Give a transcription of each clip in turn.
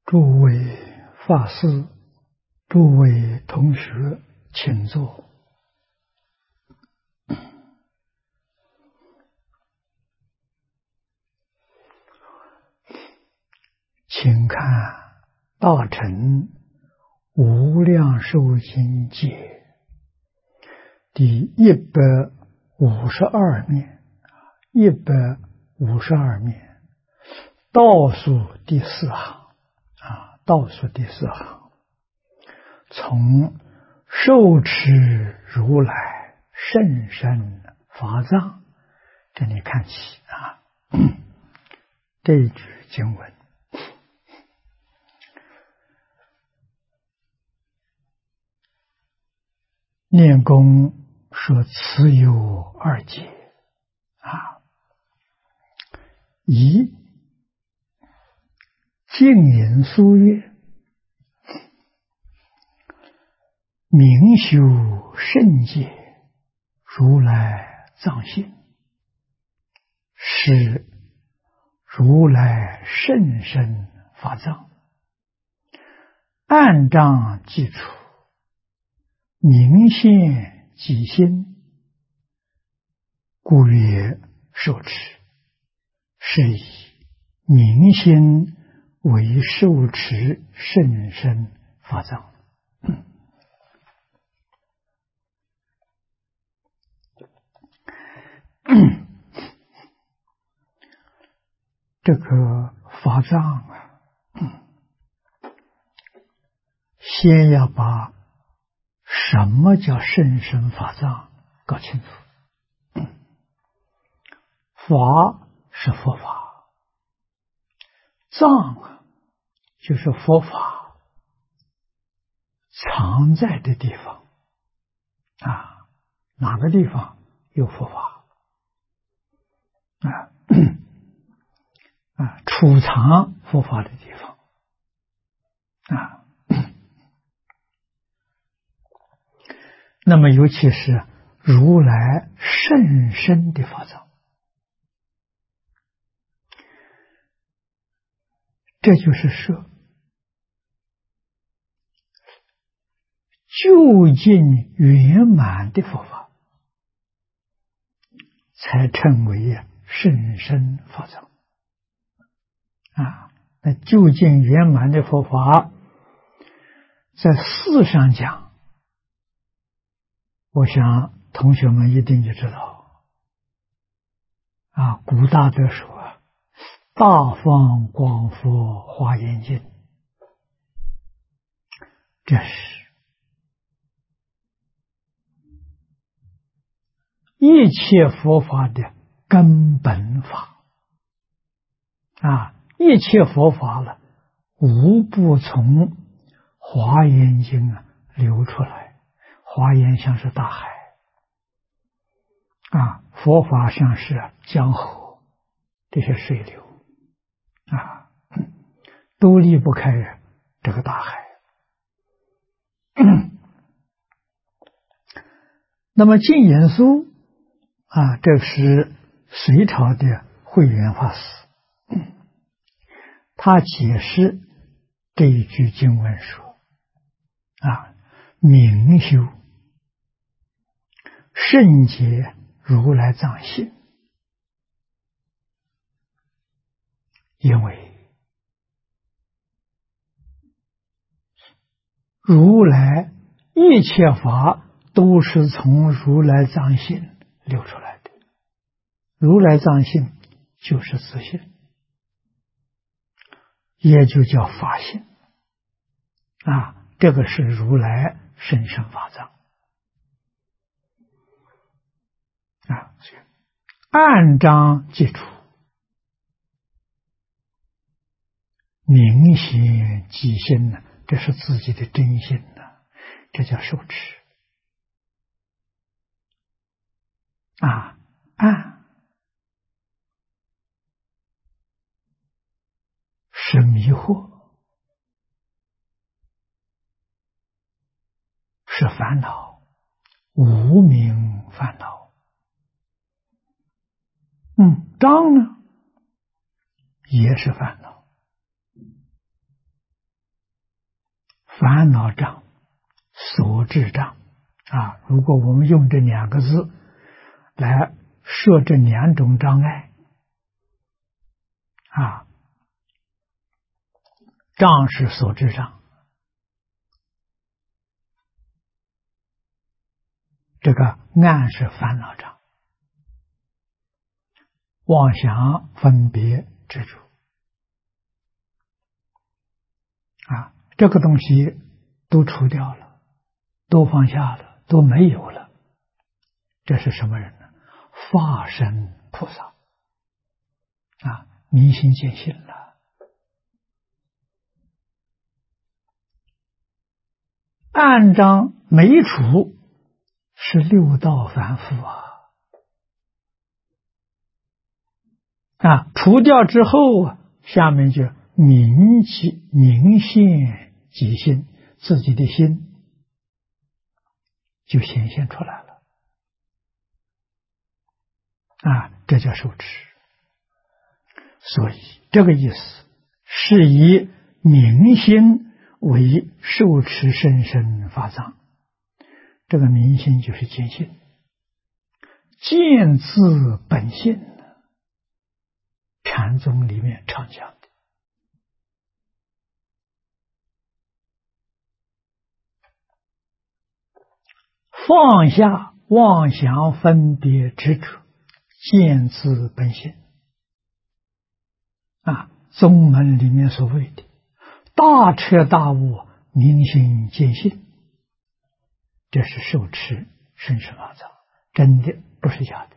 诸位法师，诸位同学，请坐。请看《大乘无量寿经解》第152面，152面，倒数第4行倒数第4行，从受持如来甚深法藏这里看起这一句经文。念功说此有2解一净言书曰：明修圣解，如来藏性，是如来甚深法藏，暗障基础，明现己心，故曰受持。是以明心为受持甚深法藏。这个法藏先要把什么叫甚深法藏搞清楚。法是佛法，藏就是佛法藏在的地方哪个地方有佛法储藏佛法的地方那么尤其是如来甚深的法藏，这就是说究竟圆满的佛法才称为甚深法藏那究竟圆满的佛法在事上讲，我想同学们一定就知道古大德说大放广佛华严经，这是一切佛法的根本法一切佛法了无不从华严经流出来。华严像是大海佛法像是江河，这些水流都离不开这个大海。那么净言书这是隋朝的慧远法师他解释这一句经文说明修圣解如来藏性，因为如来一切法都是从如来藏性流出来的，如来藏性就是自性，也就叫法性这个是如来甚深法藏暗障基础，明显己心这是自己的真心这叫受持暗是迷惑，是烦恼，无明烦恼。障呢也是烦恼， 烦恼障、所知障啊。如果我们用这两个字来说这两种障碍啊，障是所知障，这个暗是烦恼障，妄想、分别、执着啊，这个东西都除掉了，都放下了，都没有了。这是什么人呢？化身菩萨啊，明心见性了。暗障没除，是六道凡夫啊，除掉之后啊，下面就明现己心，自己的心就显现出来了啊，这叫受持。所以这个意思是以明心为受持甚深法藏，这个明心就是见性，见自本性，禅宗里面常讲的。放下妄想分别执着，见自本性啊，宗门里面所谓的大彻大悟、明心见性，这是受持甚深法藏，真的不是假的。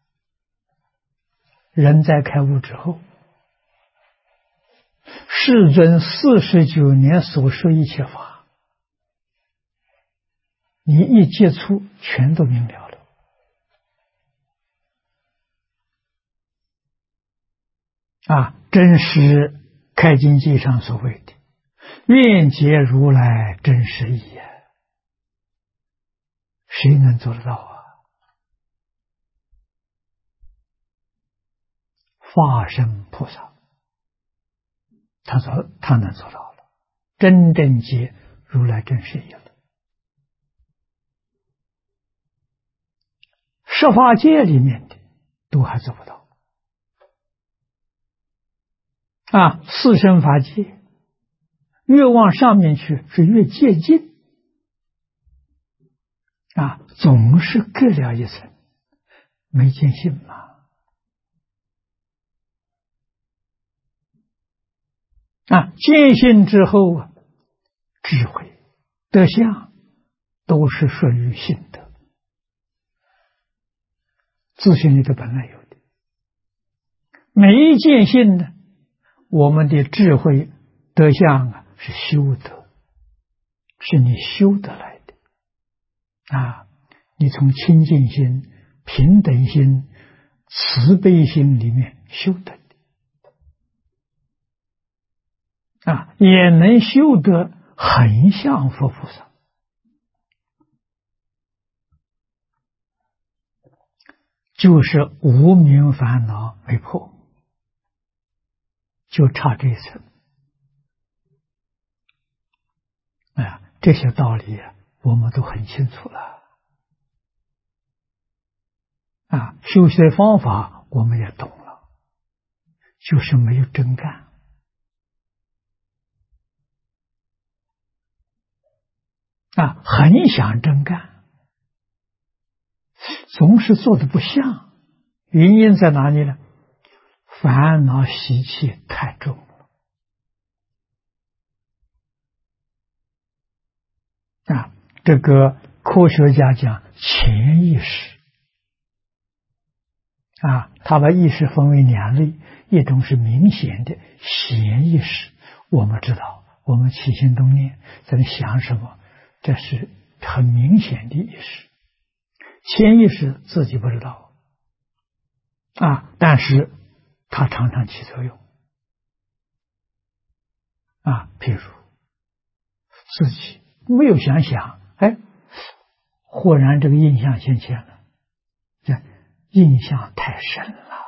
人在开悟之后，世尊49年所说一切法，你一接触全都明了了啊！真实开经记上所谓的愿解如来真实义啊，谁能做得到啊？化身菩萨他能做到了，真正解如来真实义了。十法界里面的都还做不到啊！四生法界越往上面去是越接近啊，总是隔了一层，没见性嘛啊！见性之后啊，智慧德相都是属于性德，自性里头本来有的。没见性呢，我们的智慧德相啊是修德，是你修得来的啊！你从清净心、平等心、慈悲心里面修得的啊，也能修得很像佛菩萨。就是无明烦恼没破，就差这一层啊！这些道理我们都很清楚了啊！修学方法我们也懂了，就是没有真干啊，很想真干，总是做的不像，原因在哪里呢？烦恼习气太重了啊！这个科学家讲潜意识啊，他把意识分为两类，一种是明显的显意识，我们知道我们起心动念在那想什么，这是很明显的意识。潜意识自己不知道啊，但是它常常起作用啊。譬如自己没有想，哎，忽然这个印象现前了，这印象太深了，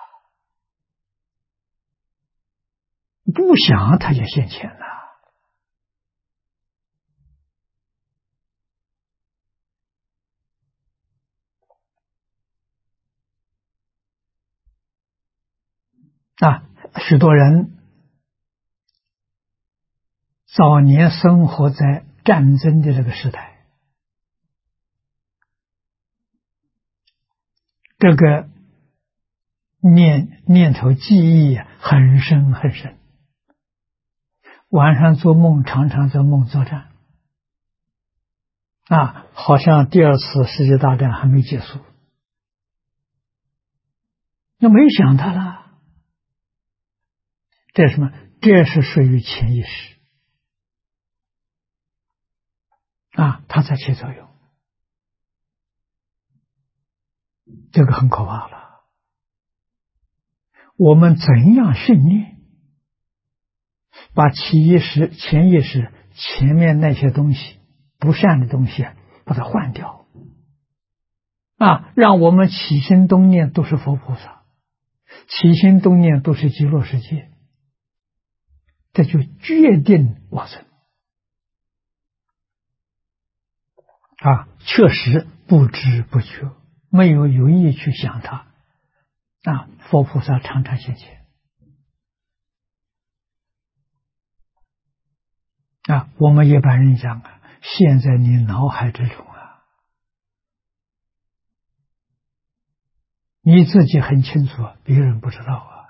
不想它就现前了啊，许多人早年生活在战争的这个时代，这个念头记忆很深很深，晚上做梦常常做梦作战，啊，好像第二次世界大战还没结束，那没想他了。这是什么？这是属于潜意识啊，它在起作用，这个很可怕了。我们怎样训练，把潜意识前面那些东西不善的东西把它换掉啊，让我们起心动念都是佛菩萨，起心动念都是极乐世界，这就决定往生啊！确实不知不觉，没有有意去想它啊，佛菩萨常常现前啊。我们一般人讲啊，现在你脑海之中啊，你自己很清楚，别人不知道啊。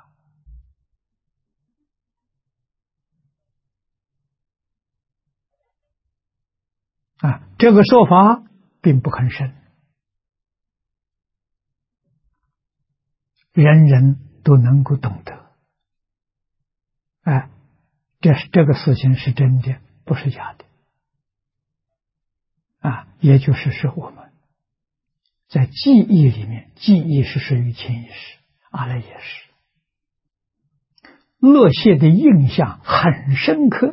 啊，这个说法并不很深，人人都能够懂得。哎，这个事情是真的，不是假的。啊，也就是说我们在记忆里面，记忆是属于潜意识，阿赖耶识，乐谢的印象很深刻，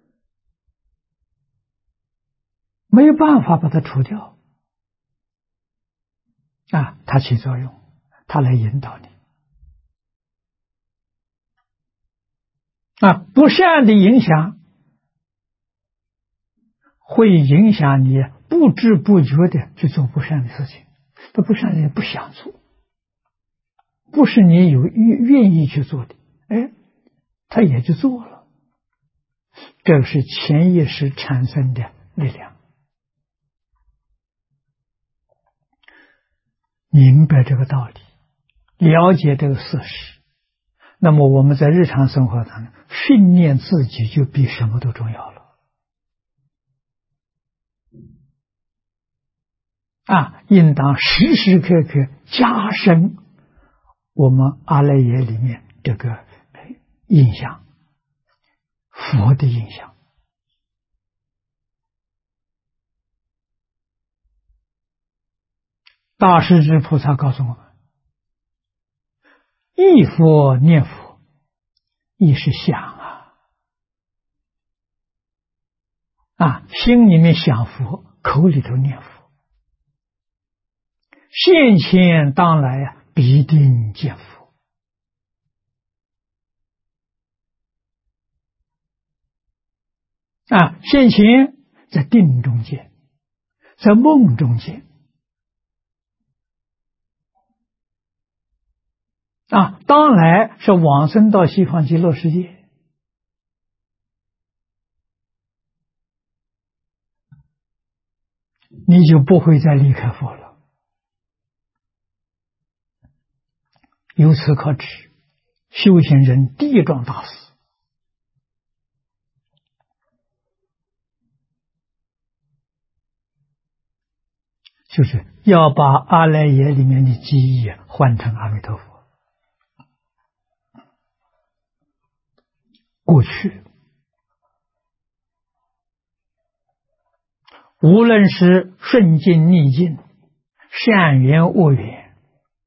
没有办法把它除掉啊，它起作用，它来引导你啊，不善的影响会影响你不知不觉的去做不善的事情，这不善的不想做，不是你有愿意去做的，哎，他也就做了，这是潜意识产生的力量。明白这个道理，了解这个事实，那么我们在日常生活当中训练自己就比什么都重要了啊！应当时时刻刻加深我们阿赖耶里面这个印象，佛的印象。大势至菩萨告诉我们，忆佛念佛，忆是想啊，心里面想佛，口里头念佛，现前当来必定见佛啊，现前在定中见，在梦中见啊，当来是往生到西方极乐世界，你就不会再离开佛了。由此可知，修行人第一桩大事就是要把阿赖耶里面的记忆换成阿弥陀佛。过去无论是顺境逆境，善缘恶缘，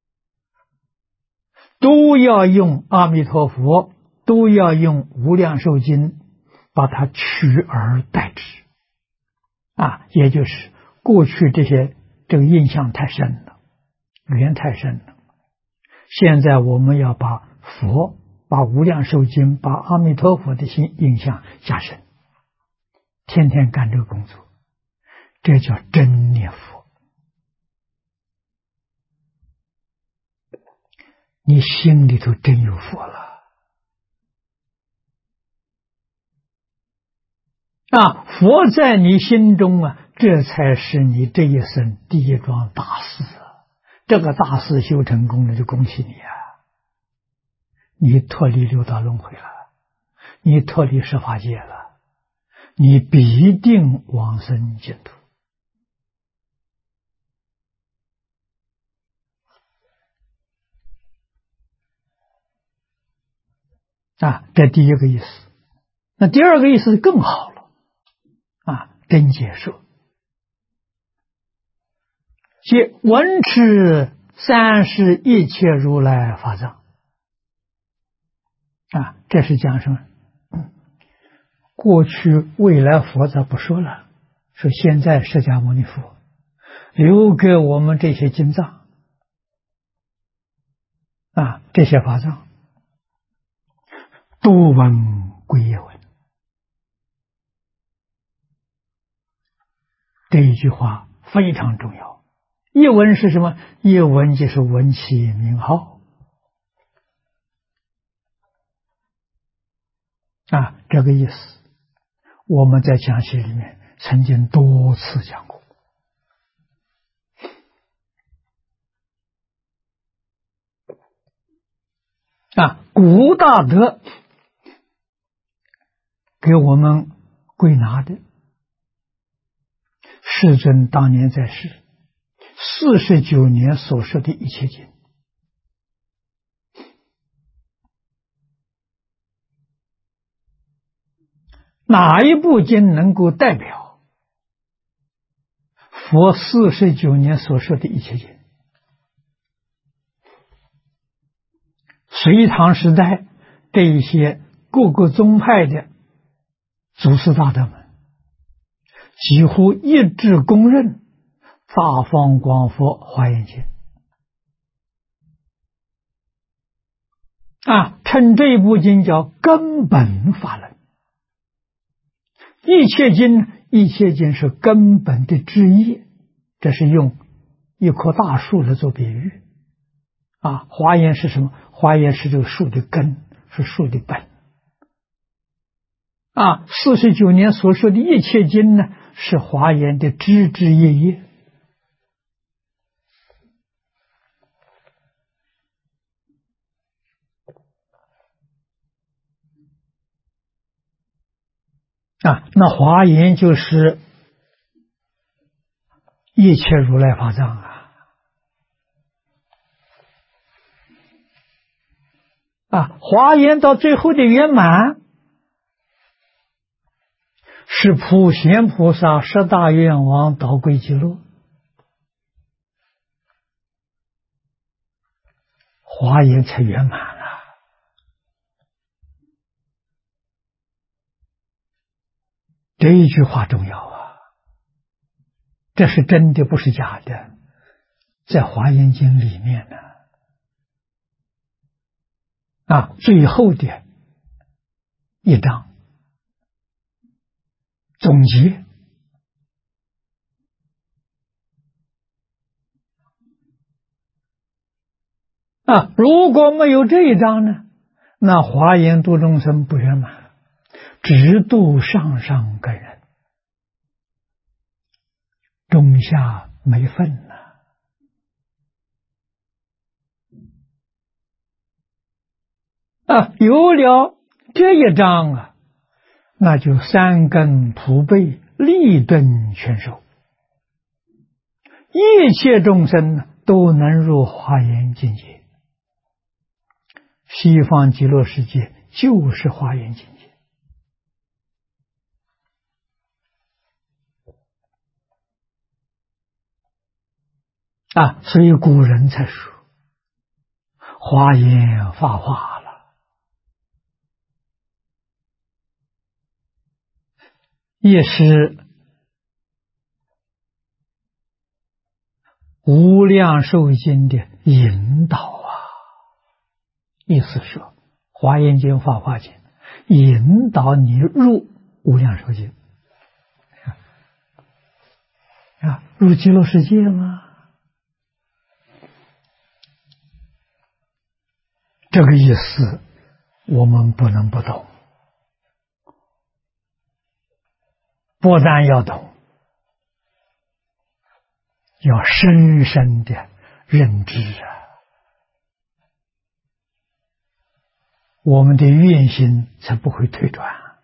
都要用阿弥陀佛，都要用无量寿经把它取而代之啊，也就是过去这个印象太深了，缘太深了，现在我们要把佛，把无量寿经，把阿弥陀佛的印象加深，天天干这个工作，这叫真念佛。你心里头真有佛了佛在你心中这才是你这一生第一桩大事这个大事修成功了，就恭喜你你脱离六道轮回了，你脱离十法界了，你必定往生净土。这第一个意思。那第二个意思更好了真解说，即闻持三世一切如来法藏这是讲什么？过去未来佛则不说了，说现在释迦牟尼佛留给我们这些经藏这些法藏多闻归业闻。这一句话非常重要。业闻是什么？业闻就是闻其名号这个意思我们在讲习里面曾经多次讲过古大德给我们归纳的，世尊当年在世49年所说的一切经，哪一部经能够代表佛49年所说的一切经？隋唐时代这一些各个宗派的祖师大德们几乎一致公认大方广佛华严经称这一部经叫根本法论。一切经是根本的枝叶，这是用一棵大树来做比喻华严是什么？华严是这个树的根，是树的本49年所说的一切经呢，是华严的枝枝叶叶那华严就是一切如来法藏华严到最后的圆满是普贤菩萨10大愿王导归极乐，华严才圆满了。这一句话重要这是真的，不是假的，在华严经里面呢最后的一章总结如果没有这一章呢，那华严度众生不圆满，只度上上根人，中下没份有了这一章那就三根普被，利顿全收，一切众生都能入华严境界。西方极乐世界就是华严境界所以古人才说华严法化了，也是无量寿经的引导意思说华严经法华经引导你入无量寿经入极乐世界吗？这个意思我们不能不懂不但要懂，要深深的认知啊，我们的愿心才不会退转，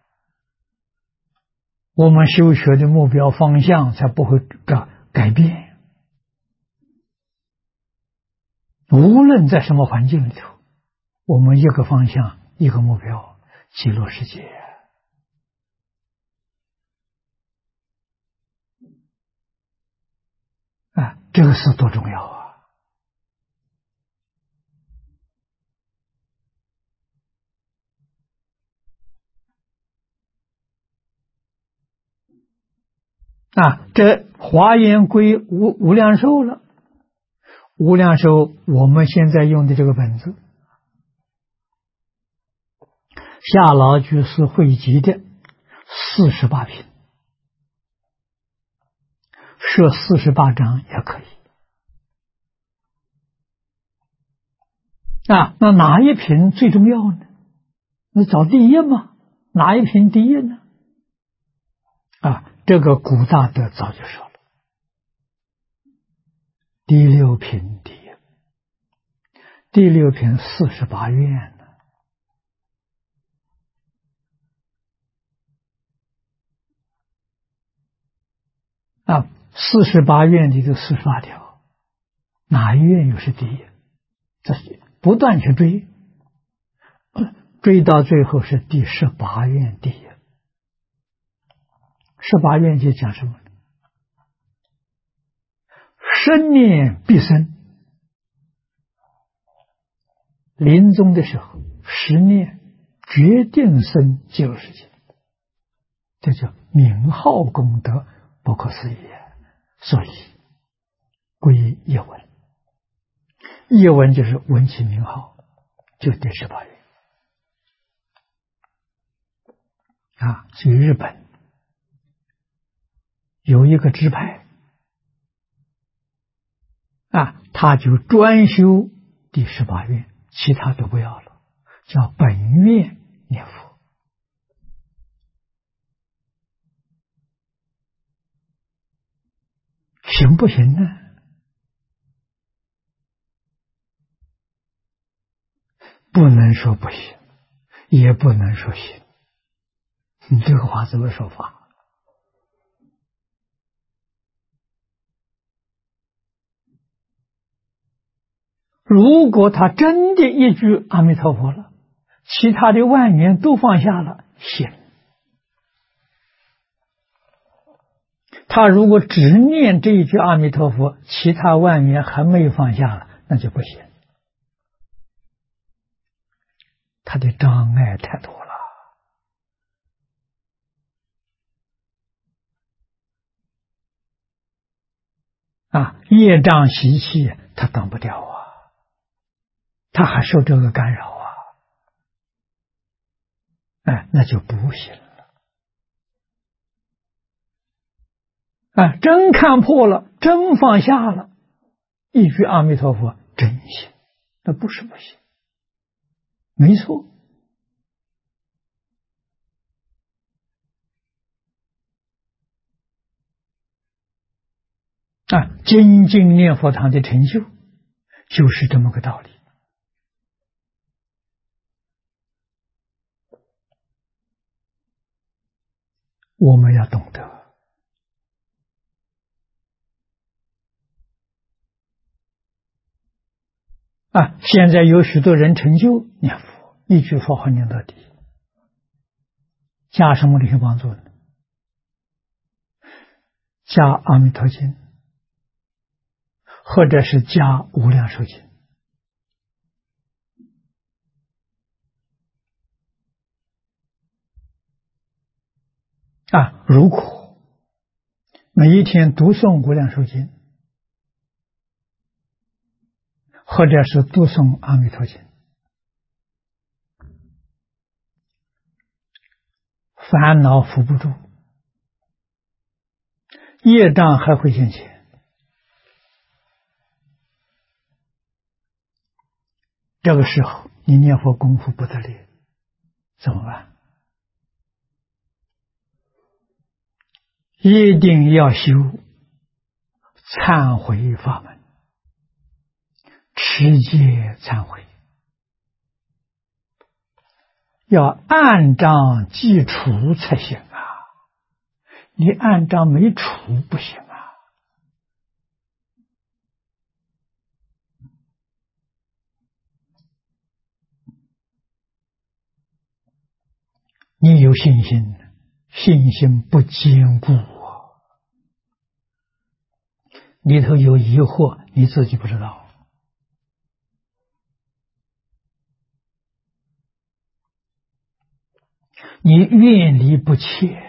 我们修学的目标方向才不会改变。无论在什么环境里头，我们一个方向，一个目标，极乐世界啊，这个是多重要啊！啊，这华严归无量寿了。无量寿，我们现在用的这个本子，夏老居士汇集的48品，设48章也可以。啊，那哪一品最重要呢？你找第一嘛？哪一品第一呢？啊，这个古大德早就说了，第6品第一，第6品48愿呢。啊，48愿里的48条，哪一愿又是第一？这是不断去追，追到最后是第18愿第一。18愿就讲什么呢？生念必生，临终的时候，十念决定生极乐世界，这叫名号功德不可思议。所以归一文，一文就是闻其名号，就第18愿啊。所以日本有一个支派啊，他就专修第18愿，其他都不要了，叫本愿念佛。行不行呢？不能说不行，也不能说行。你这个话怎么说法？如果他真的一句阿弥陀佛了，其他的万缘都放下了，行。他如果只念这一句阿弥陀佛，其他万缘还没有放下了，那就不行。他的障碍太多了啊，业障习气他挡不掉啊，他还受这个干扰啊，哎，那就不行了啊！真看破了，真放下了，一句阿弥陀佛真行，那不是不行，没错啊！精进念佛堂的成就就是这么个道理。我们要懂得啊！现在有许多人成就念佛，一句佛号念到底，加什么灵帮助呢？加阿弥陀经，或者是加无量寿经。啊，如果每一天读诵无量寿经，或者是读诵阿弥陀经，烦恼扶不住，业障还会现前，这个时候你念佛功夫不得力，怎么办？ 一定要修忏悔法门，持戒忏悔，要按章记除才行啊！你按章没除不行啊！你有信心，信心不坚固啊，里头有疑惑，你自己不知道。你愿力不切，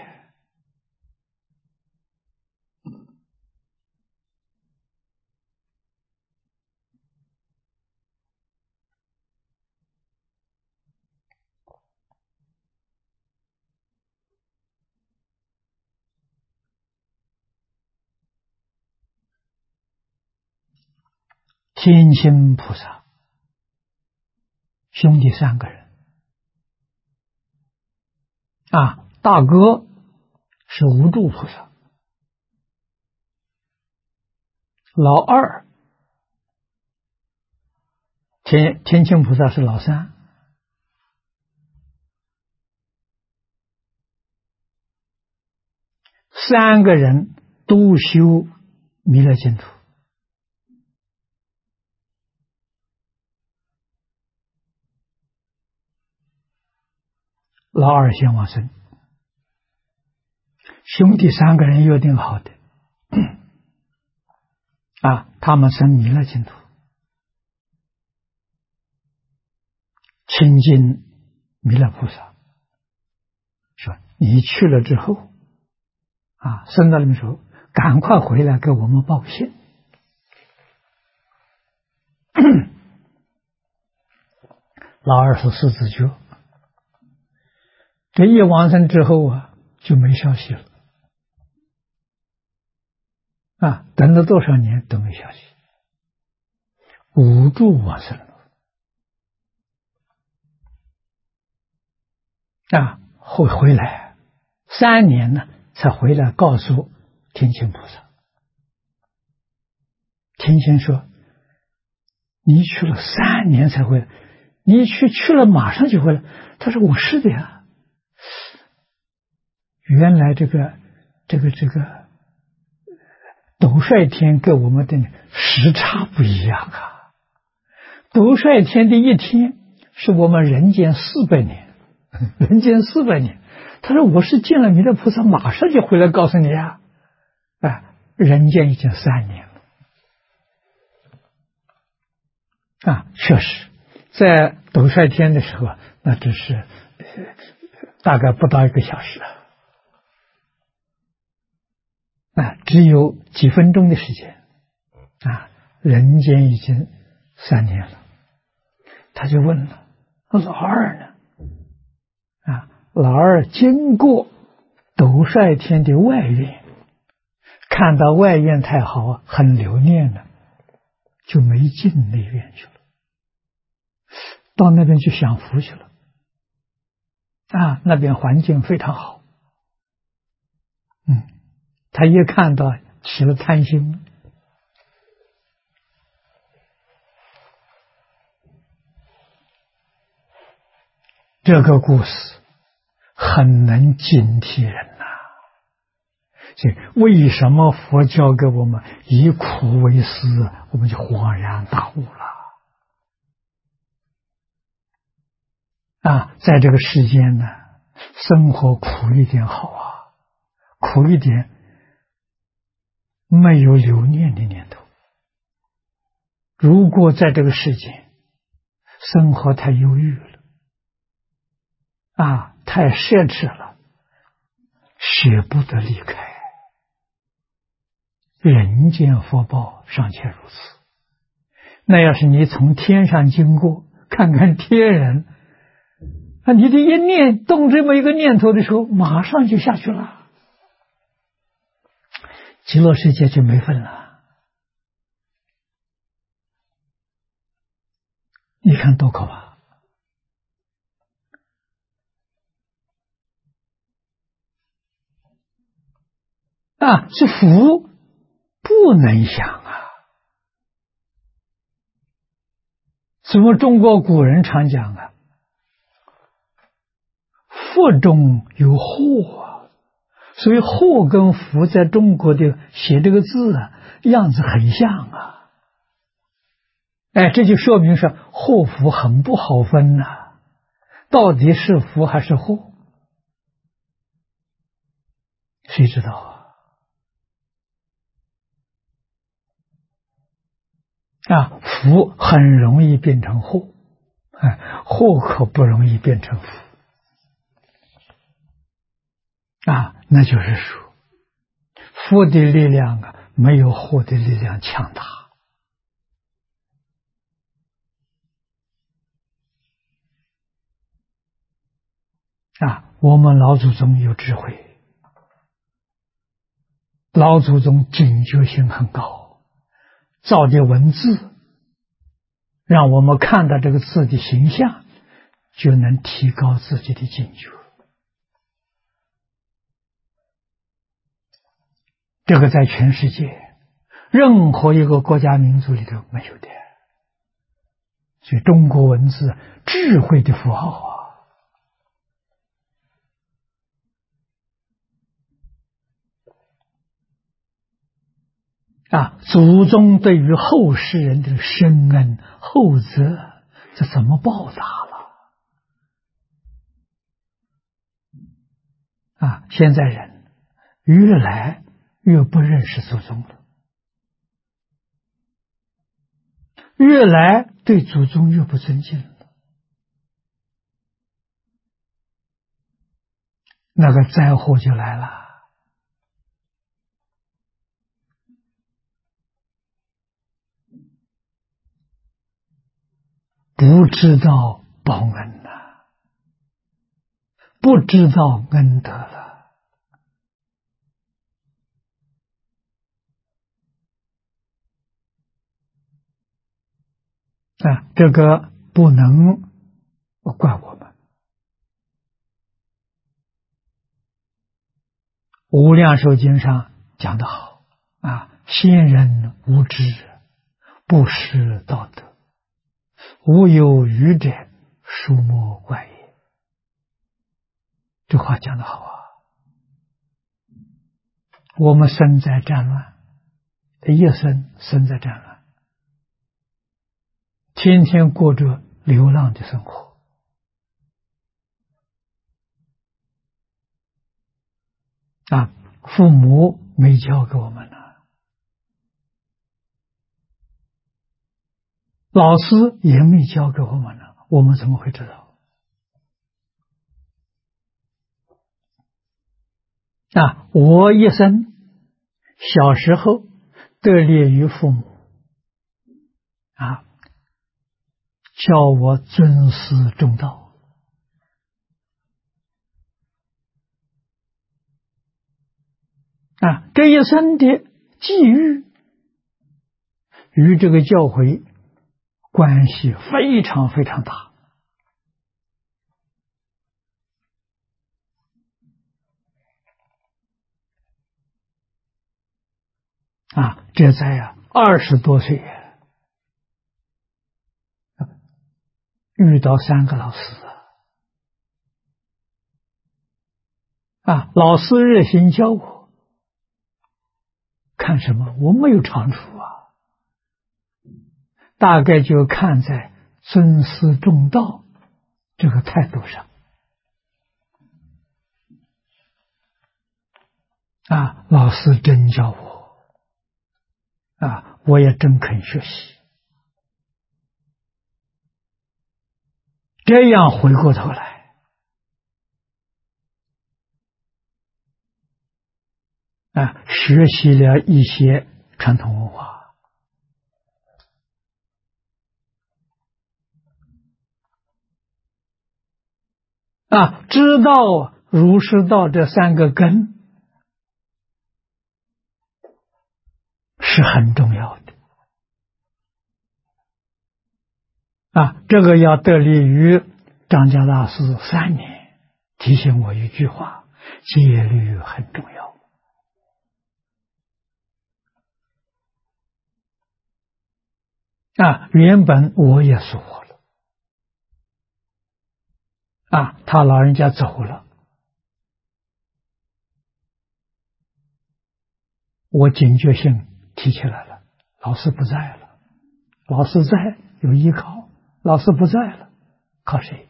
天亲菩萨兄弟3个人啊，大哥是无住菩萨，老二天亲菩萨是老3，三个人都修弥勒净土。老二先往生，兄弟3个人约定好的啊，他们生弥勒净土，亲近弥勒菩萨，说你去了之后啊，生到那边时候，赶快回来给我们报信。老二是4字诀，这一往生之后啊，就没消息了啊，等了多少年都没消息。无住往生了啊，回来3年呢，才回来告诉天亲菩萨。天亲说：“你去了3年才回来，你去了马上就回来。”他说：“我是的呀。”原来这个斗率天跟我们的时差不一样啊！斗率天的一天是我们人间400年，人间400年。他说：“我是见了弥勒菩萨，马上就回来告诉你啊！”啊，人间已经3年了啊！确实，在斗率天的时候，那只是大概不到1个小时啊，只有几分钟的时间啊，人间已经3年了。他就问了：“老二呢？”啊，老二经过斗率天的外院，看到外院太好，很留念了，就没进内院去了，到那边去享福去了。啊，那边环境非常好。他一看到起了贪心。这个故事很能警惕人呐。所以为什么佛教给我们以苦为师，我们就恍然大悟了啊！在这个世间呢，生活苦一点好啊，苦一点没有留念的念头。如果在这个世间生活太忧郁了啊，太奢侈了，舍不得离开。人间福报尚且如此，那要是你从天上经过，看看天人啊，你这一念动这么一个念头的时候，马上就下去了，极乐世界就没份了。你看多可怕！ 是福不能享啊。什么中国古人常讲啊，福中有祸啊，所以祸跟福在中国的写这个字啊，样子很像啊。这就说明是祸福很不好分呐，到底是福还是祸？谁知道福很容易变成祸，祸可不容易变成福那就是说，福的力量没有祸的力量强大我们老祖宗有智慧，老祖宗警觉性很高，造的文字让我们看到这个字的形象，就能提高自己的警觉。这个在全世界任何一个国家民族里头没有的，所以中国文字智慧的符号祖宗对于后世人的深恩厚泽，这怎么报答了现在人越来越不认识祖宗了，越来对祖宗越不尊敬了，那个灾祸就来了。不知道报恩不知道恩德了这个不能怪我们。无量寿经上讲得好先人无知，不识道德，无有愚者，殊莫怪也。这话讲得好我们身在战乱，一生身在战乱，天天过着流浪的生活父母没教给我们老师也没教给我们我们怎么会知道我一生小时候得力于父母教我尊师重道这一生的际遇与这个教诲关系非常非常大这在20多岁遇到3个老师老师热心教我，看什么？我没有长处大概就看在尊师重道这个态度上老师真教我我也真肯学习。这样回过头来学习了一些传统文化知道儒释道这3个根是很重要的这个要得力于张家大师3年提醒我一句话：戒律很重要原本我也疏忽了，他老人家走了，我警觉性提起来了，老师不在了，老师在有依靠，老师不在了，靠谁？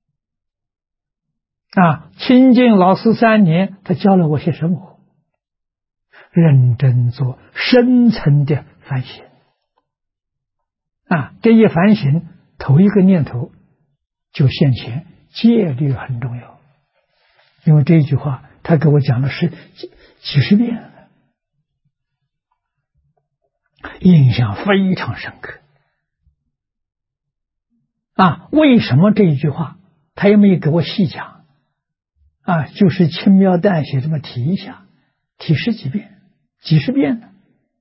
亲近老师3年，他教了我些什么？认真做深层的反省。这一反省，头一个念头就现前，戒律很重要。因为这一句话，他给我讲了是几十遍了，印象非常深刻。为什么这一句话他也没有给我细讲，就是轻描淡写这么提一下，提10几遍、几十遍呢？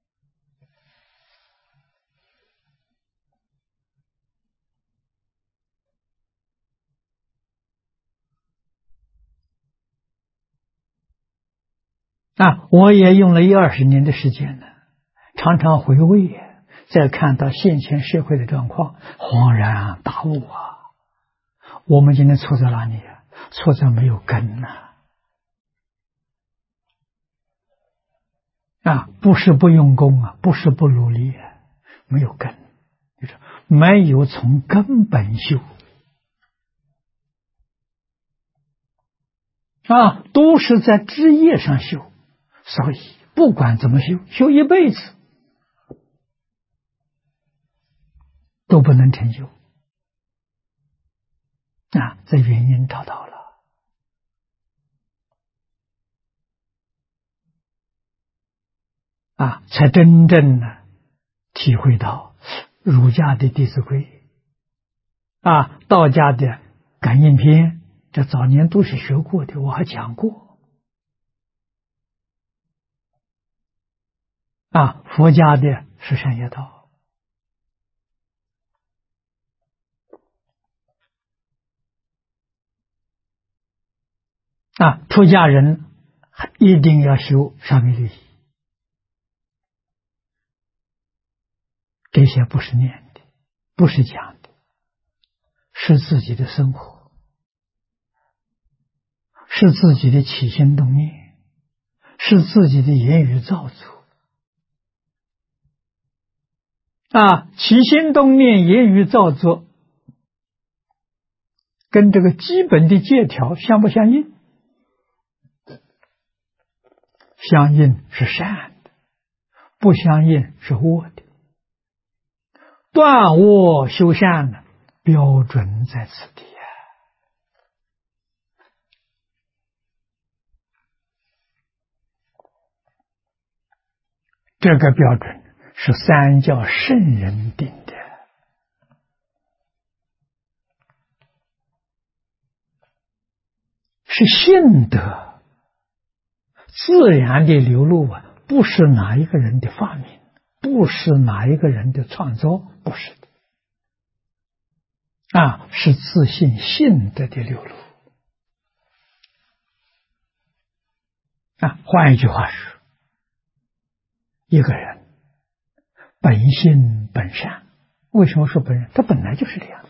我也用了10-20年的时间呢，常常回味，再看到现前社会的状况，恍然大悟啊！我们今天错在哪里？错在没有根不是不用功不是不努力没有根，就是没有从根本修都是在枝叶上修。所以不管怎么修，修一辈子都不能成就这原因找到了才真正的体会到儒家的《弟子规》道家的感应篇，这早年都是学过的，我还讲过佛家的十善业道出家人一定要修沙弥律仪，这些不是念的，不是讲的，是自己的生活，是自己的起心动念，是自己的言语造作起心动念、言语造作跟这个基本的戒条相不相应？相应是善的，不相应是恶的。断恶修善呢，标准在此地这个标准是三教圣人定的，是性德自然的流露不是哪一个人的发明，不是哪一个人的创造，不是的是自信性德的流露换一句话说，一个人本性本善，为什么说本人？他本来就是这样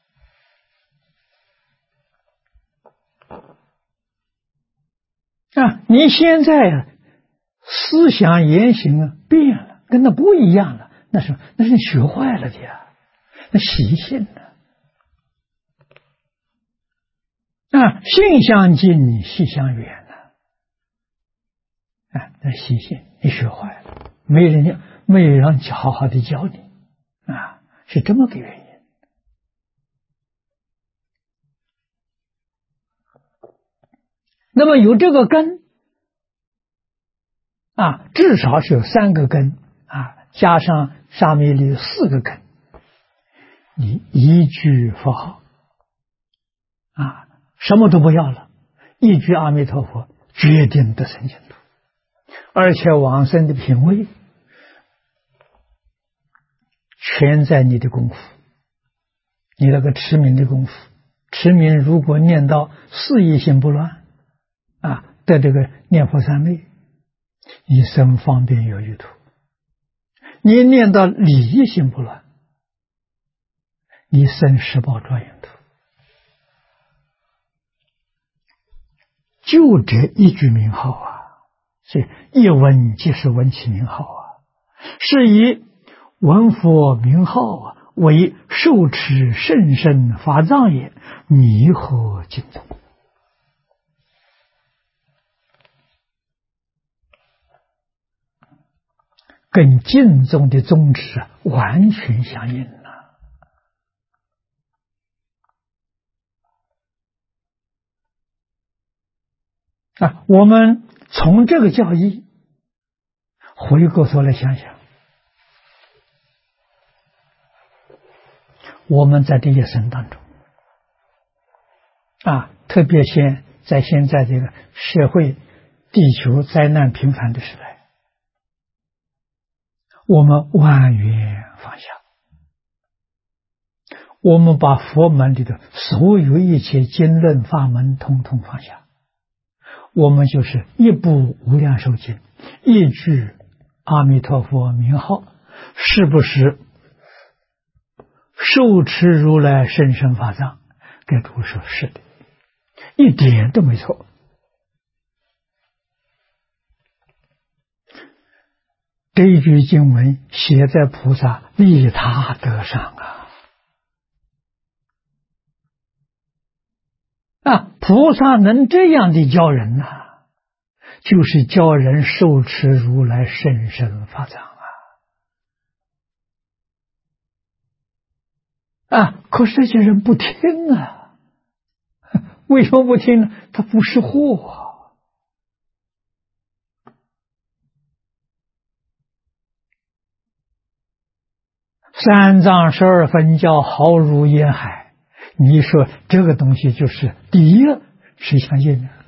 你现在思想言行变了，跟那不一样了，那是学坏了的那习性性相近，习相远那习性你学坏了，没有人好好的教你是这么个原因。那么有这个根至少是有3个根加上沙弥律4个根，你一句佛号什么都不要了，一句阿弥陀佛，决定得生净土，而且往生的品位全在你的功夫，你那个持名的功夫。持名如果念到4意心不乱的这个念佛三昧，你生方便有余土。你念到理一心不乱， 你生十宝庄严图，就这一句名号啊，所以一闻即是闻其名号啊，是以闻佛名号啊为受持甚深法藏也，弥合敬宗。跟净宗的宗旨完全相应我们从这个教义回过头来想想，我们在这一生当中特别在现在这个社会地球灾难频繁的时代，我们万缘放下，我们把佛门里的所有一切经论法门统统放下，我们就是一部无量寿经，一句阿弥陀佛名号，是不是受持如来甚深法藏？该诸位说是的，一点都没错。这一句经文写在菩萨利他德上菩萨能这样的教人就是教人受持如来甚深法藏可是这些人不听为什么不听呢？他不识货三藏十二分教浩如烟海，你说这个东西就是第一个，谁相信呢？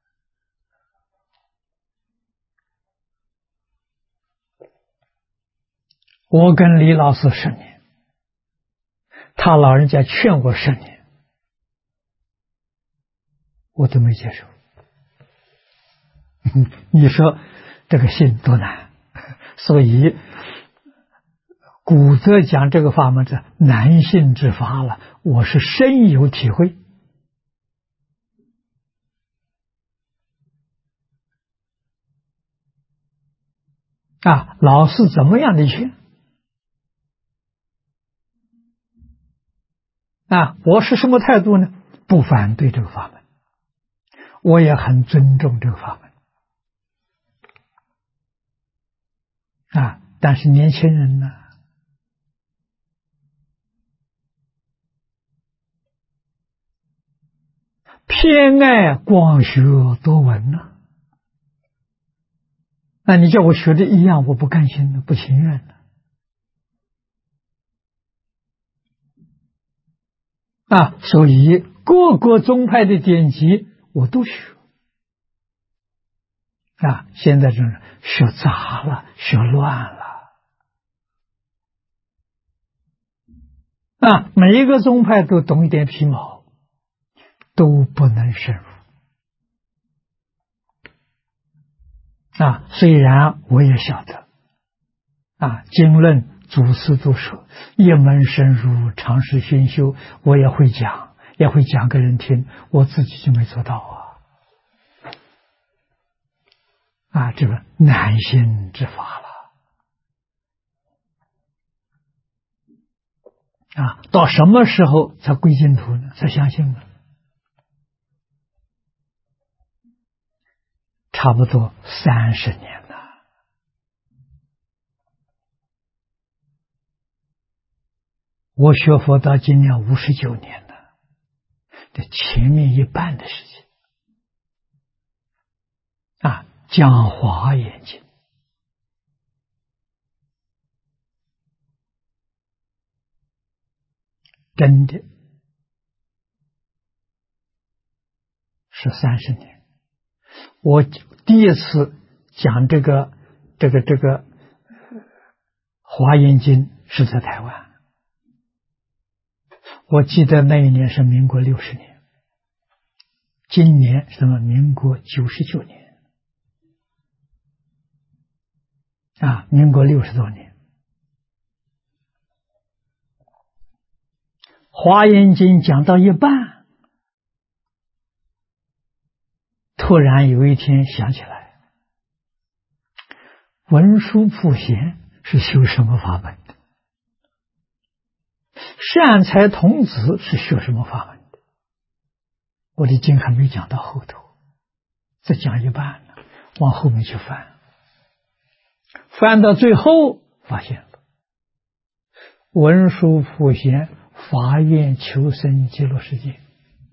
我跟李老师10年，他老人家劝我10年，我都没接受。你说这个信多难？所以古则讲这个法门是难信之法了，我是深有体会老师怎么样的劝我是什么态度呢？不反对这个法门，我也很尊重这个法门但是年轻人呢，偏爱广学多闻那你叫我学的一样，我不甘心的，不情愿的所以各个宗派的典籍我都学现在就是学杂了，学乱了每一个宗派都懂一点皮毛，都不能深入虽然我也晓得经论祖师都说一门深入，常识熏修，我也会讲，也会讲给人听，我自己就没做到这个难信之法了到什么时候才归净土呢？才相信呢？差不多30年了。我学佛到今年59年了，这前面一半的时间讲华严经真的是30年。我第一次讲这个华严经是在台湾，我记得那一年是民国60年，今年是民国99年民国60多年。 华严经讲到一半，突然有一天想起来，文殊普贤是修什么法门的？善财童子是学什么法门的？我的经还没讲到后头，再讲一半呢，往后面去翻，翻到最后发现了文殊普贤发愿求生极乐世界，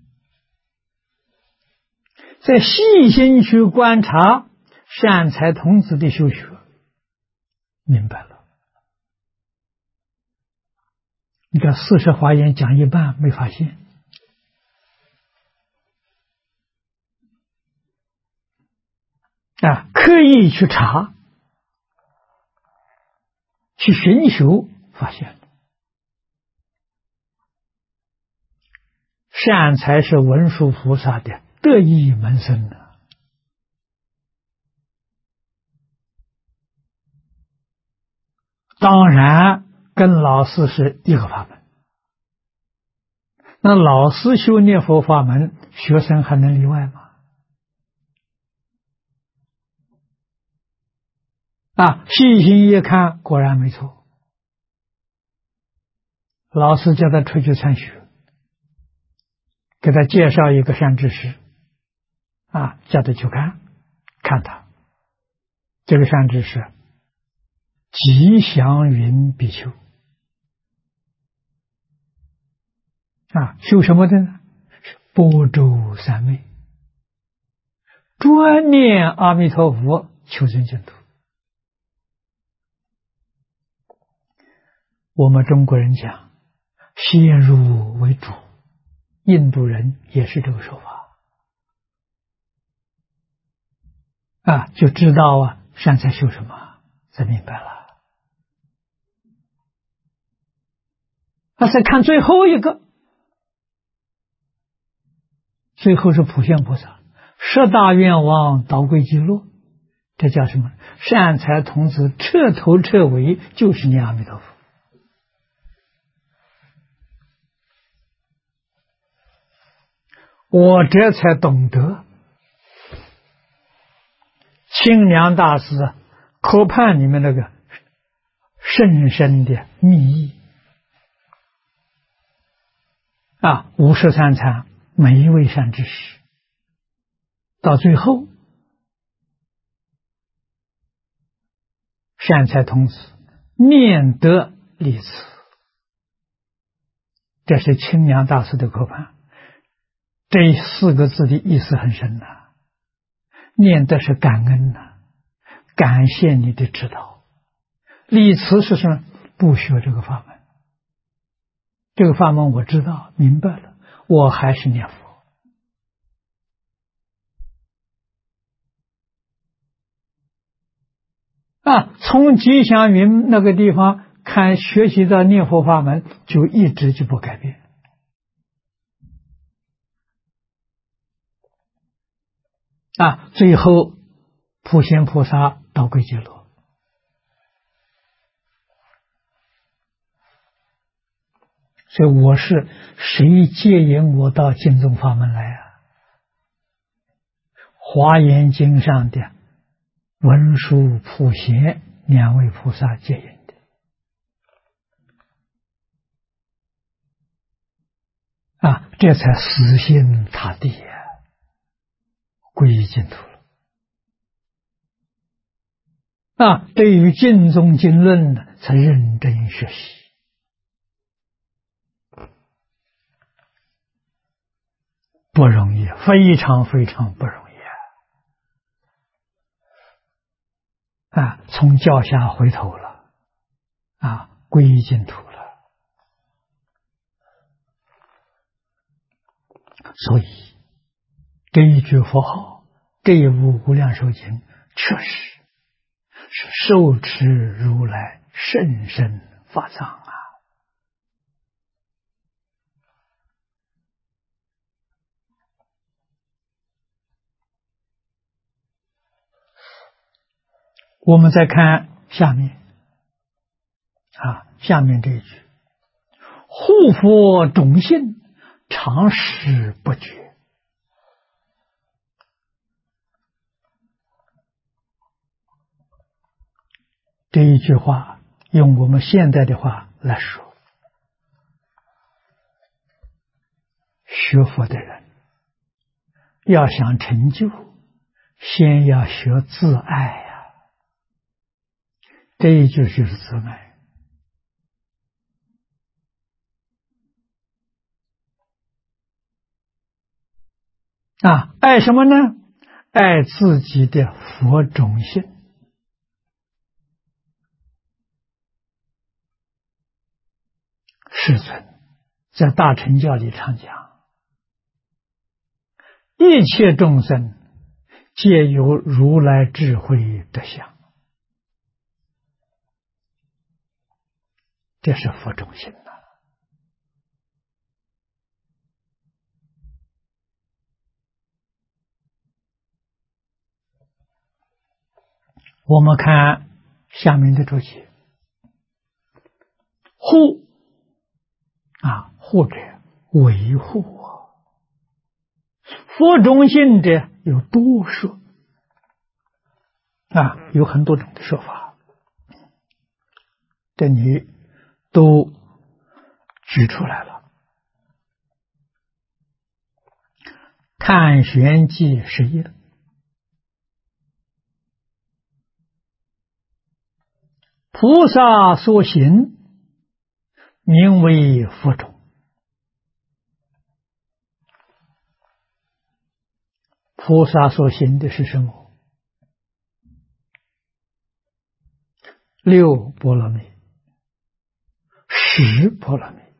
再细心去观察善财童子的修学，明白了。你看四十华严讲一半没发现，刻意去查去寻求，发现了善财是文殊菩萨的得意门生的，当然跟老师是一个法门。那老师修念佛法门，学生还能例外吗？细心一看，果然没错。老师叫他出去参学，给他介绍一个善知识，叫他去看他。这个善知识吉祥云比丘，修什么的呢？般舟三昧，专念阿弥陀佛，求生净土。我们中国人讲先入为主，印度人也是这个说法，就知道善财修什么，才明白了。再看最后一个，最后是普贤菩萨十大愿望导归极乐，这叫什么？善财童子彻头彻尾就是念阿弥陀佛。我这才懂得清凉大师科判里面那个甚深的密意53禅每一位善知识，到最后善财童子念得利此，这是清凉大师的科判。这4个字的意思很深念的是感恩感谢你的指导。利此是什么？不学这个法门，这个法门我知道明白了，我还是念佛。从吉祥云那个地方看，学习到念佛法门，就一直就不改变。最后普贤菩萨导归极乐。所以我是谁接引我到净宗法门来华严经上的文殊普贤2位菩萨接引的这才死心塌地皈依净土了。对于净宗经论呢，才认真学习。不容易，非常非常不容易从脚下回头了皈依净土了。所以这一句佛号，这一部无量寿经，确实是受持如来甚深法藏我们再看下面下面这一句，或佛种性，常时不绝。这一句话用我们现在的话来说，学佛的人要想成就，先要学自爱呀。这一句就是自爱啊！爱什么呢？爱自己的佛种性。世尊在大乘教里常讲，一切众生皆有如来智慧德相，这是佛种性的。我们看下面的注解，护护者维护佛种性的有多说有很多种的说法，这里都举出来了。看玄记11，菩萨所行名为佛种。菩萨所行的是什么？六波罗蜜，十波罗蜜。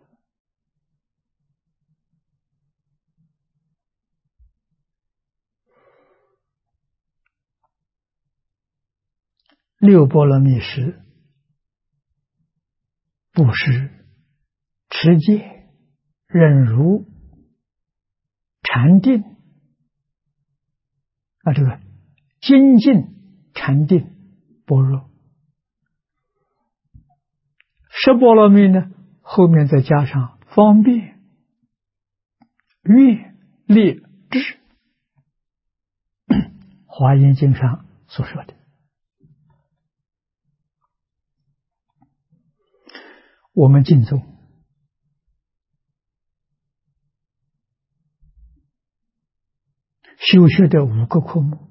六波罗蜜是布施、持戒、忍辱、禅定这个精进、禅定、般若。十波罗蜜呢，后面再加上方便、愿、力、智，华严经上所说的。我们净宗修学的5个科目，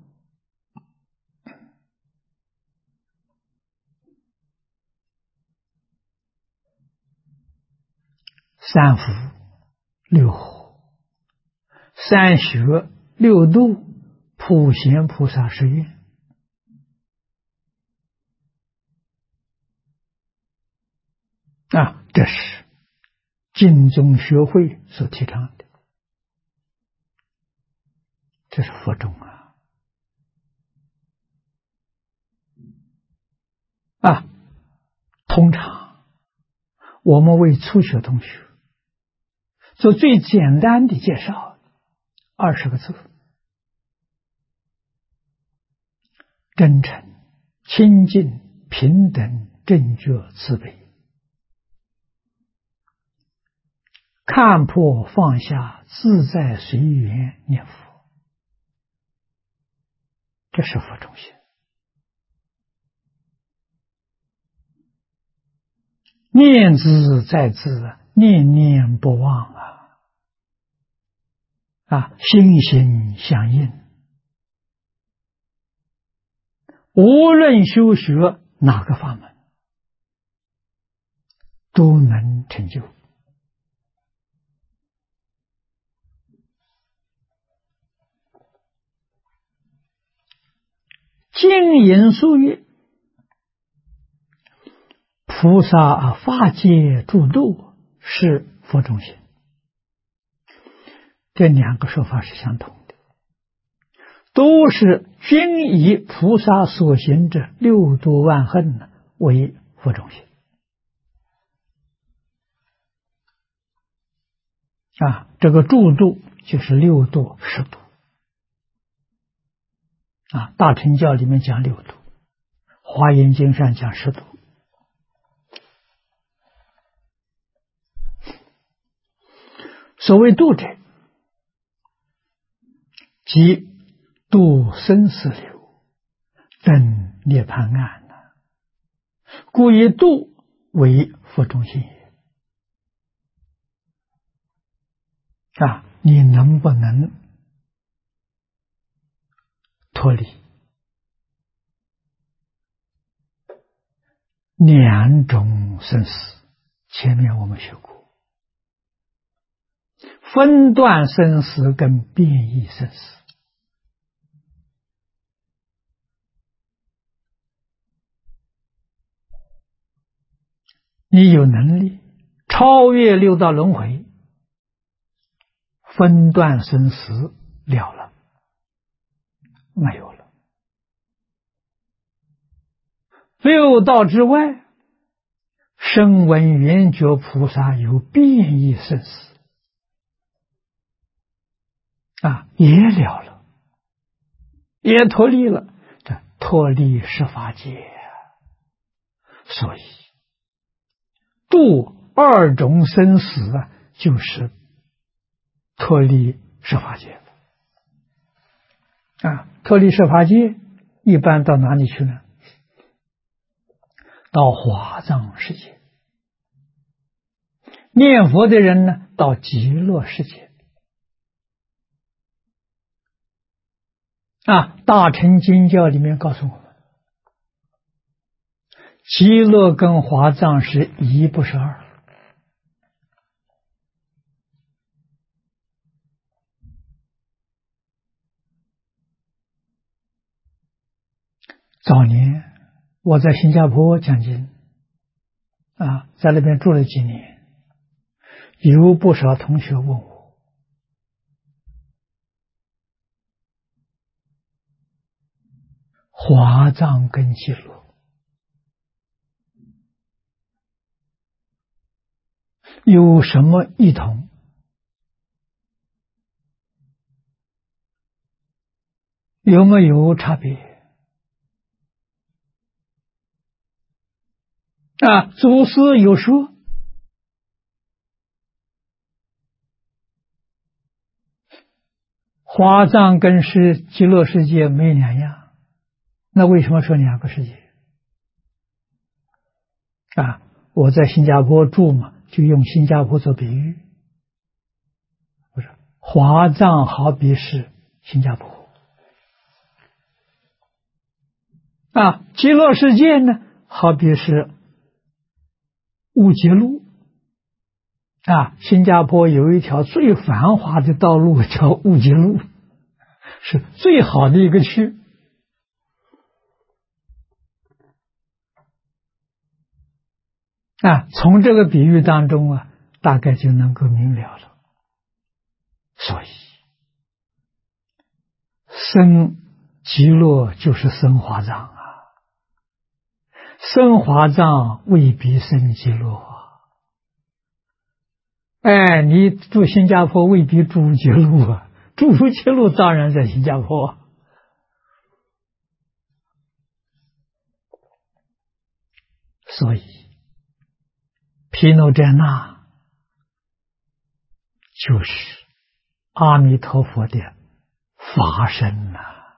三福、六火、三学、六度、普贤菩萨誓愿。这是净宗学会所提倡的，这是佛种通常我们为初学同学做最简单的介绍，20个字：真诚、清净、平等、正觉、慈悲。看破放下，自在随缘念佛，这是佛种性。念兹在兹，念念不忘心心相印。无论修学哪个法门，都能成就。经引述曰：菩萨法界诸度是佛种性。这2个说法是相同的，都是均以菩萨所行者六度万恨为佛种性。这个诸度就是六度、十度。大乘教里面讲六度，华严经上讲10度。 所谓度者，即度生死流，等涅盘岸，故以度为佛中心也。你能不能脱离两种生死？前面我们学过，分段生死跟变异生死。你有能力超越六道轮回，分段生死了了，没有了。六道之外，声闻缘觉菩萨有变异生死也了了，也脱离了，这脱离十法界。所以度二种生死就是脱离十法界脱离十法界一般到哪里去呢？到华藏世界。念佛的人呢，到极乐世界。大乘经教里面告诉我们，极乐跟华藏是一不是二。早年我在新加坡讲经在那边住了几年，有不少同学问我，华藏跟极乐有什么异同？有没有差别？祖师有说，华藏跟极乐世界没两样，那为什么说两个世界？我在新加坡住嘛，就用新加坡做比喻。我说华藏好比是新加坡，极乐世界呢，好比是乌节路。新加坡有一条最繁华的道路叫乌节路，是最好的一个区。从这个比喻当中大概就能够明了了。所以生极乐就是生华藏生华藏未必生极乐你住新加坡未必住极乐住极乐当然在新加坡。所以毗卢遮那就是阿弥陀佛的法身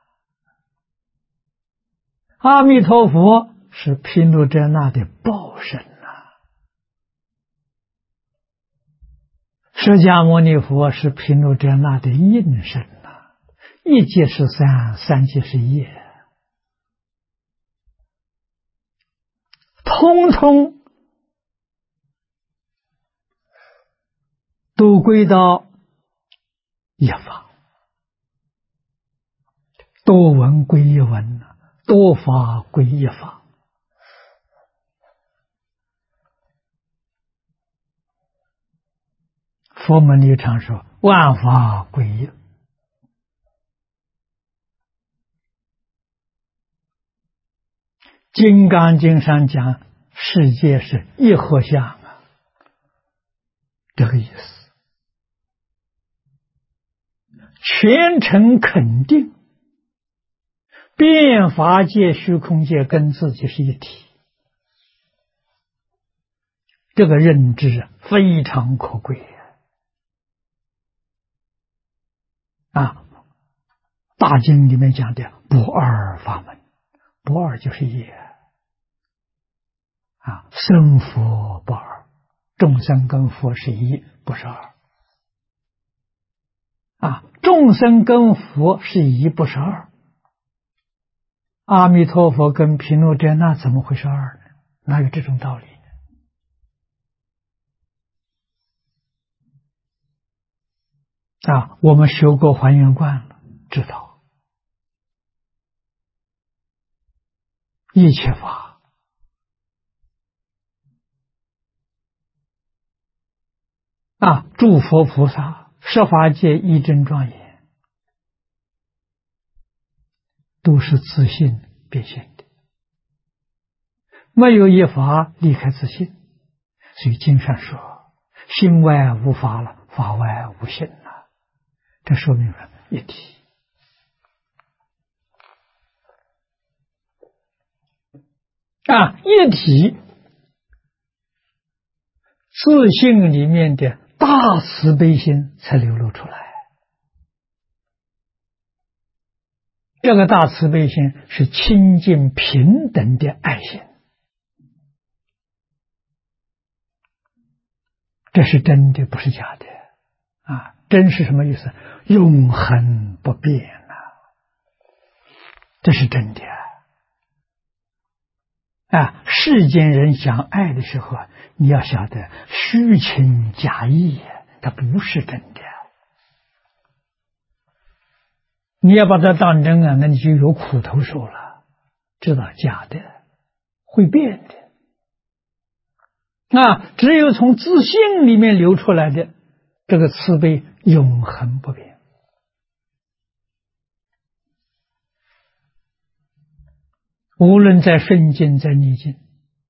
阿弥陀佛是毗卢遮那的报身释迦牟尼佛是毗卢遮那的应身一即是三，三即是一，通通都归到一法，多闻归一闻，多法归一法。佛门里常说万法归一。金刚经上讲世界是一合相这个意思。全程肯定变法界虚空界跟自己是一体，这个认知非常可贵啊，大经里面讲的不二法门，不二就是一啊，生佛不二，众生跟佛是一，不是二啊，众生跟佛是一，不是二。阿弥陀佛跟毗卢遮那怎么会是二呢？哪有这种道理呢？啊，我们修过还原观了，知道一切法啊，诸佛菩萨十法界一真庄严，都是自信变现的，没有一法离开自信。所以经上说，心外无法了，法外无心了，这说明了一体啊，一体自信里面的大慈悲心才流露出来。这个大慈悲心是清净平等的爱心，这是真的，不是假的啊！真是什么意思？永恒不变啊，这是真的啊！世间人讲爱的时候啊，你要晓得虚情假意，它不是真的。你要把它当真啊，那你就有苦头受了，知道假的会变的。只有从自信里面流出来的这个慈悲永恒不变。无论在顺境在逆境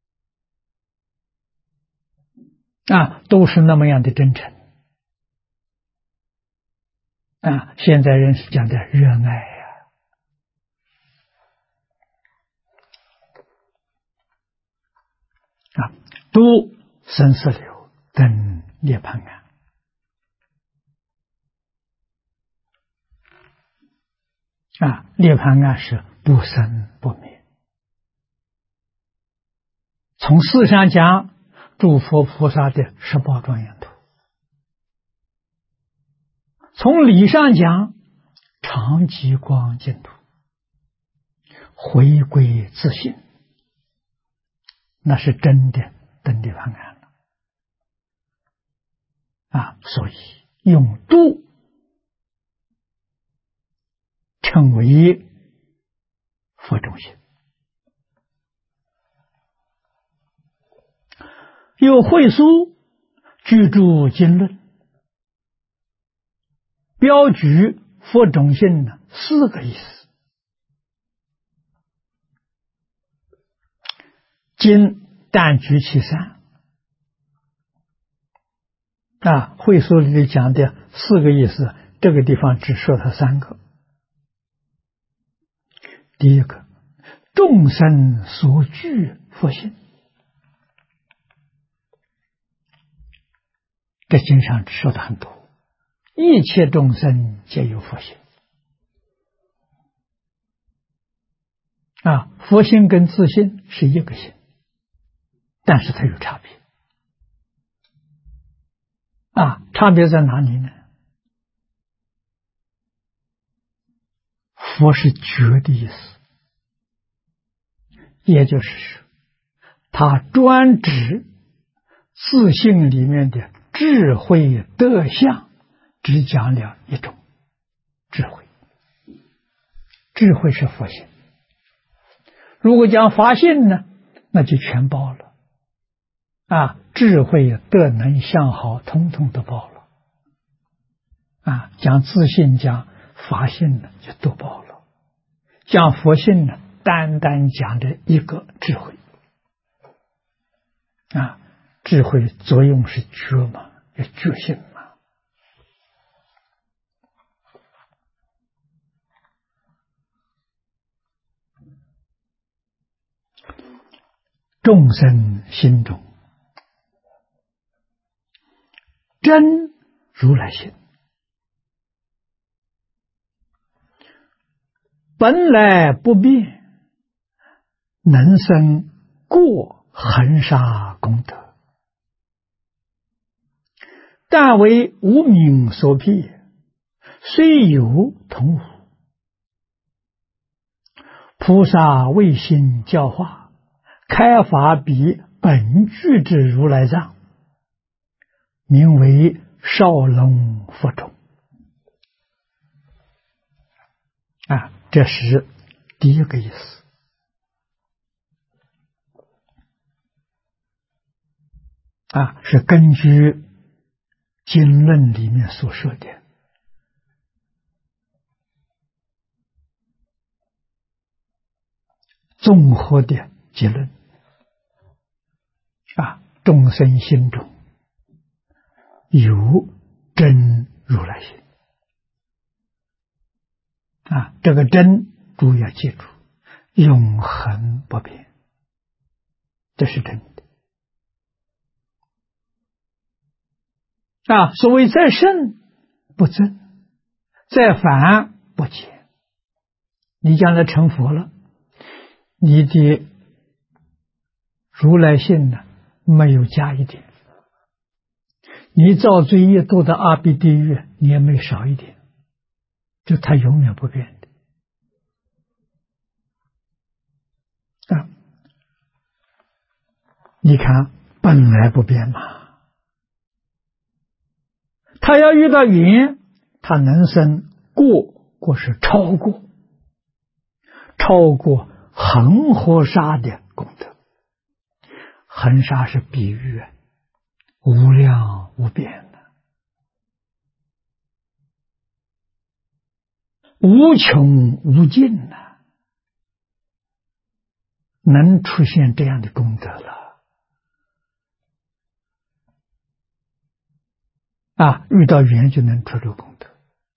都是那么样的真诚现在人是讲的仁爱度生死流等涅槃岸涅槃岸是不生不灭。从事上讲，诸佛菩萨的18庄严土；从理上讲，常寂光净土，回归自信，那是真的登涅槃岸了所以用度称为佛中心。有慧疏居住经论，标举佛种性呢4个意思。经但举其3慧疏里讲的4个意思，这个地方只说它3个。第一个，众生所具佛性，这经上说的很多，一切众生皆有佛性佛性跟自性是一个性，但是它有差别差别在哪里呢？佛是觉的意思，也就是说他专指自性里面的智慧德相，只讲了一种智慧，智慧是佛性。如果讲法性呢，那就全包了智慧德能相好统统都包了讲自性讲法性呢就都包了，讲佛性呢单单讲的一个智慧智慧作用是觉嘛，要觉性嘛众生心中真如来心， 本来不变，能生过恒沙功德，但为无明所骗，虽有同无。菩萨为心教化，开发彼本具之如来藏，名为少龙佛种。这是第一个意思。是根据经论里面所说的综合的结论。众生心中有真如来心。这个真注意要记住，永恒不变，这是真的。所谓在胜不增，在反不减。你将来成佛了，你的如来性呢没有加一点，你造罪业堕到阿鼻地狱，你也没少一点，就它永远不变的。你看本来不变嘛，他要遇到缘，他能生过是超过恒河沙的功德。恒沙是比喻无量无边的，无穷无尽的，能出现这样的功德了。遇到缘就能出这功德。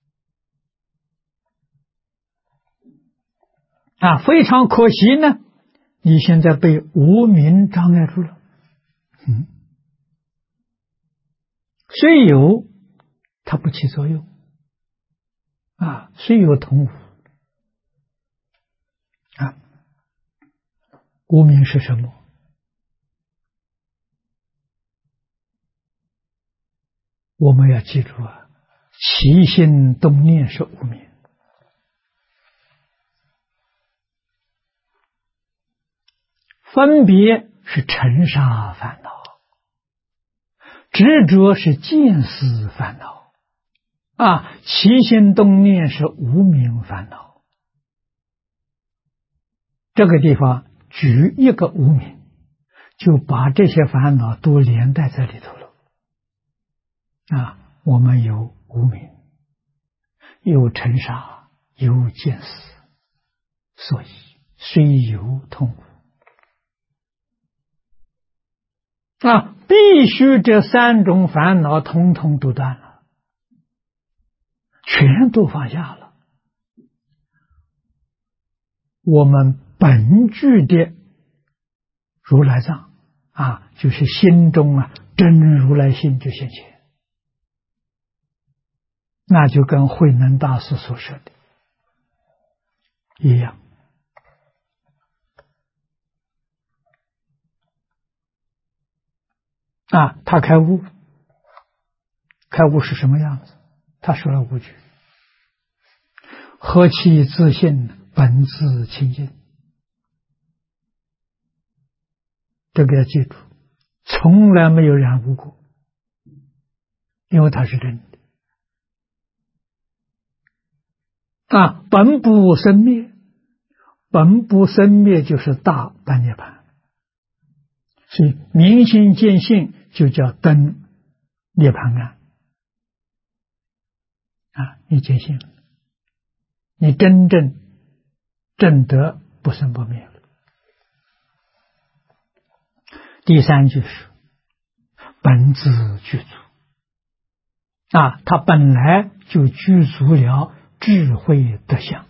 非常可惜呢，你现在被无明障碍住了。虽有，它不起作用。虽有同无。无明是什么？我们要记住起心动念是无明。分别是尘沙烦恼，执着是见思烦恼，起心动念是无明烦恼。这个地方举一个无明，就把这些烦恼都连带在里头了。我们有无明，有尘沙，有见思，所以虽有痛苦。必须这三种烦恼统统都断了，全都放下了。我们本具的如来藏就是心中真如来心就现前，那就跟慧能大师所说的一样。他开悟是什么样子？他说了5句：何其自信，本自清净。这个要记住，从来没有染污过，因为它是真的。本不生灭，本不生灭就是大般涅槃，所以明心见性就叫登涅槃岸。你见性了，你真正证得不生不灭了。第3句是本自具足，他本来就具足了智慧德相。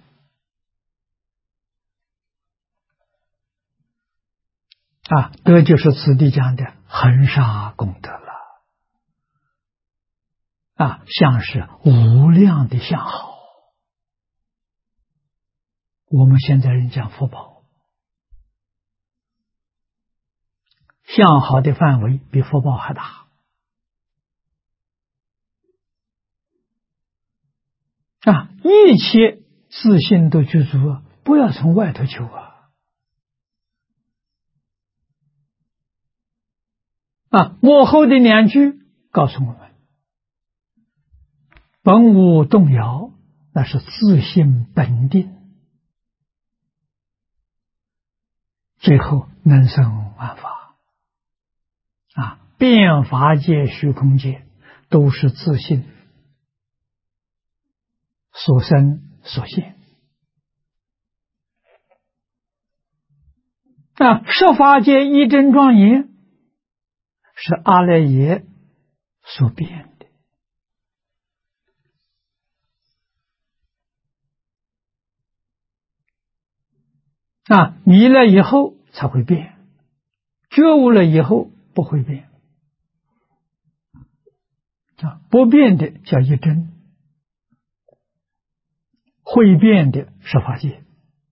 德就是此地讲的恒沙功德了。相是无量的相好， 我们现在人讲福报，向好的范围比福报还大啊！一切自信都具足啊，不要从外头求啊！幕后的两句告诉我们：本无动摇，那是自信本定，最后能生万法啊！变法界、虚空界都是自信所生所现啊！十法界一真庄严是阿赖耶所变的啊！迷了以后才会变，觉悟了以后不会变啊！不变的叫一真，会变的是法界。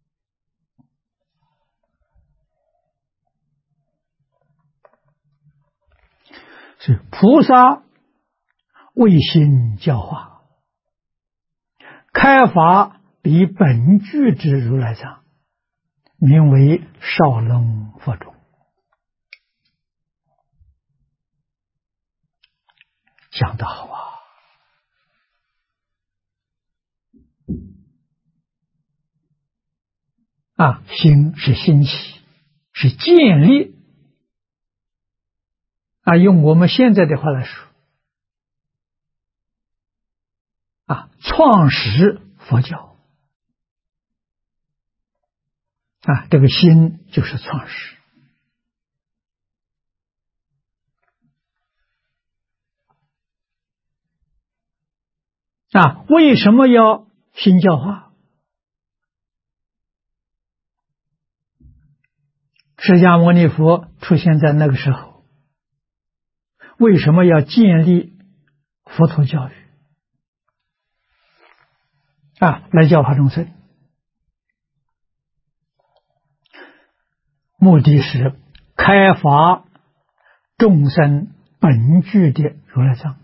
是菩萨为心教化，开发比本具之如来藏，名为少龙佛种。讲得好啊！心是兴起，是建立啊！用我们现在的话来说啊，创始佛教啊，这个心就是创始啊。为什么要心教化？释迦牟尼佛出现在那个时候，为什么要建立佛陀教育啊，来教化众生？目的是开发众生本具的如来藏。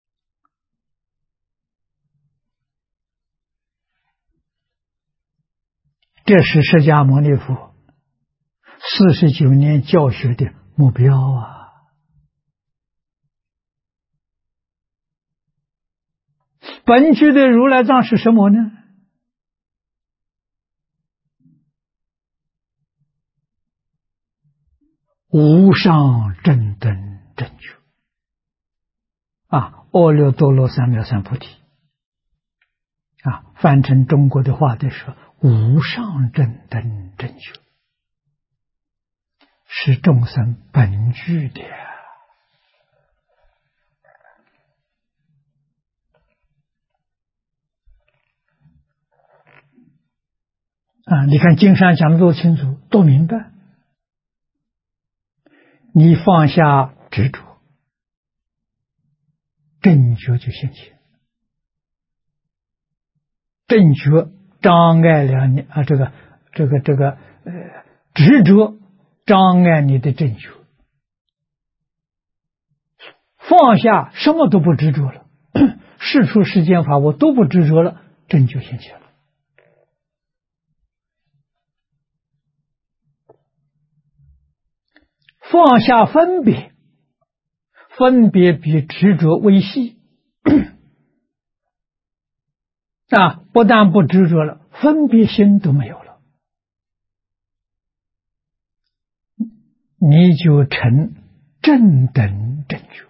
这是释迦牟尼佛49年教学的目标啊！本具的如来藏是什么呢？无上正等正觉啊，阿耨多罗三藐三菩提啊，翻成中国的话就是无上正等正觉，是众生本具的啊！你看经上讲的多清楚，多明白。你放下执着，正觉就现前。正觉障碍了你啊，这个执着障碍你的正觉。放下什么都不执着了，世出世间法我都不执着了，正觉现前了。放下分别，分别比执着微细啊！不但不执着了，分别心都没有了，你就成正等正觉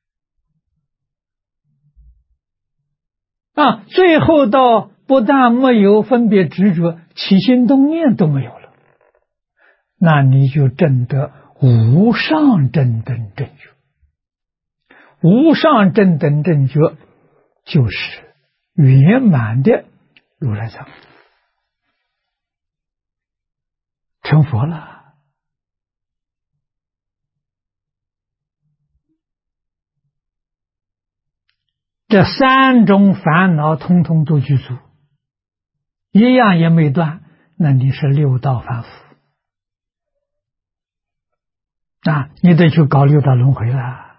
啊！最后到不但没有分别执着，起心动念都没有了，那你就证得无上正等正觉。无上正等正觉就是圆满的如来藏，成佛了。这3种烦恼通通都具足，一样也没断， 那你是六道凡夫啊，你得去搞六道轮回了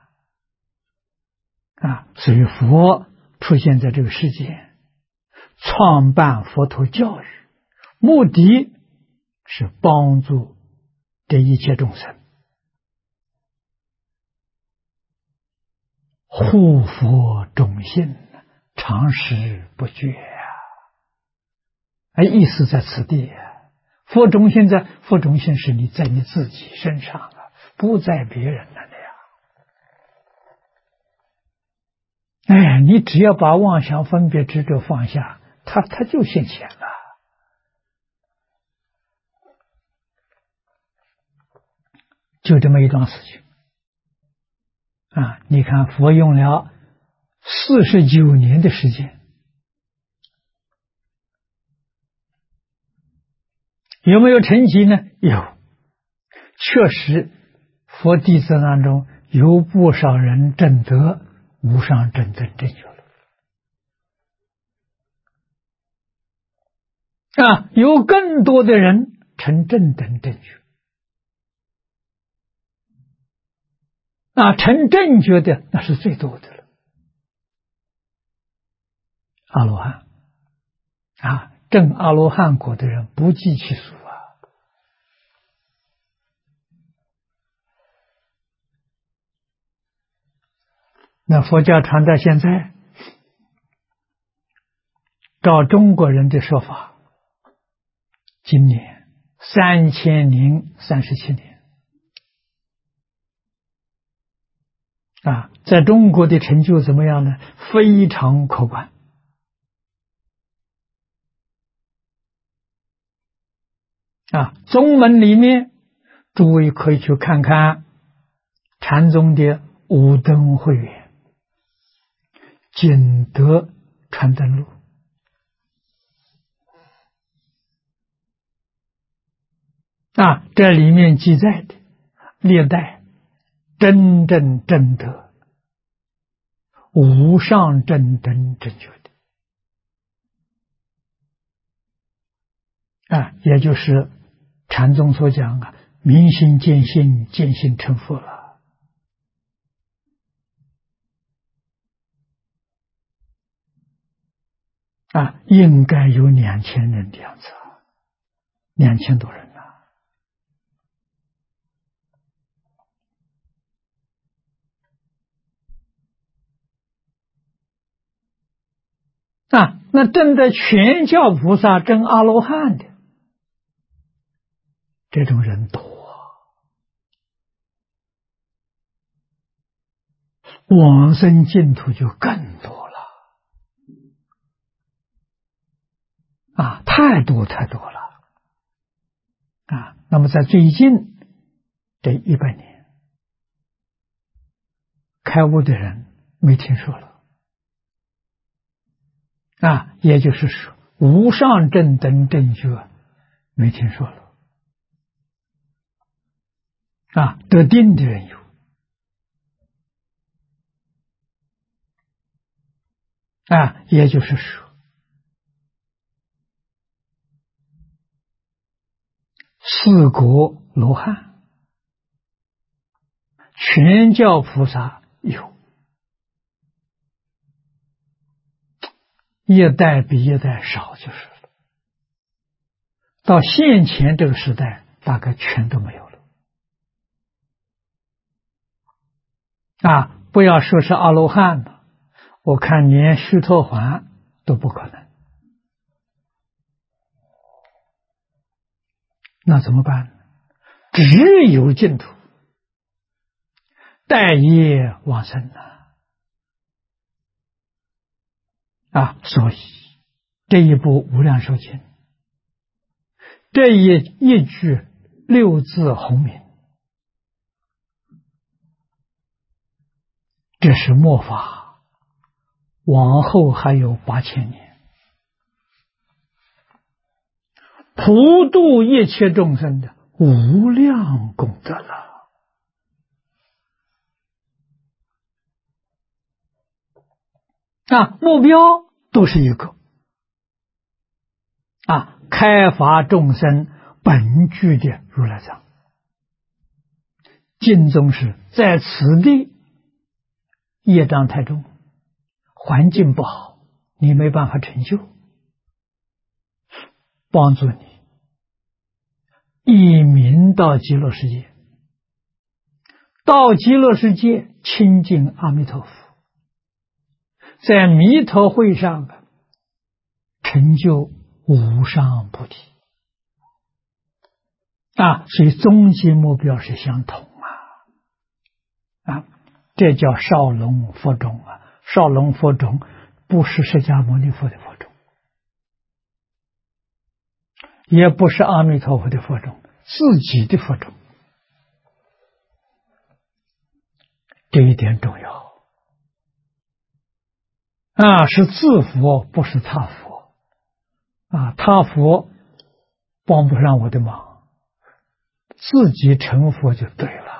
啊。所以佛出现在这个世界，创办佛陀教育，目的是帮助这一切众生，护佛种性，常时不绝意思在此地佛种性佛种性是你在你自己身上了，不在别人那里你只要把妄想分别执着放下，它就现前了。就这么一桩事情你看佛用了49年的时间，有没有成绩呢？有，确实佛弟子当中有不少人证得无上正等正觉了有更多的人成正等正觉成正觉的那是最多的了。阿罗汉证阿罗汉果的人不计其数那佛教传到现在，照中国人的说法，今年3037年在中国的成就怎么样呢？非常可观宗门里面诸位可以去看看禅宗的五灯会员景德传灯录这里面记载的历代真正证得无上正等正觉的也就是禅宗所讲明心见性，见性成佛了应该有2000人的样子2000多人那证得全教菩萨证阿罗汉的这种人多往生净土就更多了太多了那么在最近这100年开悟的人没听说了也就是说无上正等正觉没听说了得定的人有也就是说四果罗汉全教菩萨有一代比一代少就是了到现前这个时代大概全都没有了不要说是阿罗汉了，我看连须陀洹都不可能那怎么办？只有净土待业往生所以这一部无量寿经这一句6字洪名这是末法往后还有8000年普度一切众生的无量功德了目标都是一个开发众生本具的如来藏。净宗是在此地业障太重，环境不好，你没办法成就，帮助你以明到极乐世界，到极乐世界亲近阿弥陀佛，在弥陀会上成就无上菩提所以终极目标是相同这叫少龙佛种少龙佛种不是释迦牟尼佛的佛种，也不是阿弥陀佛的佛种，自己的佛种，这一点重要是自佛，不是他佛他佛帮不上我的忙，自己成佛就对了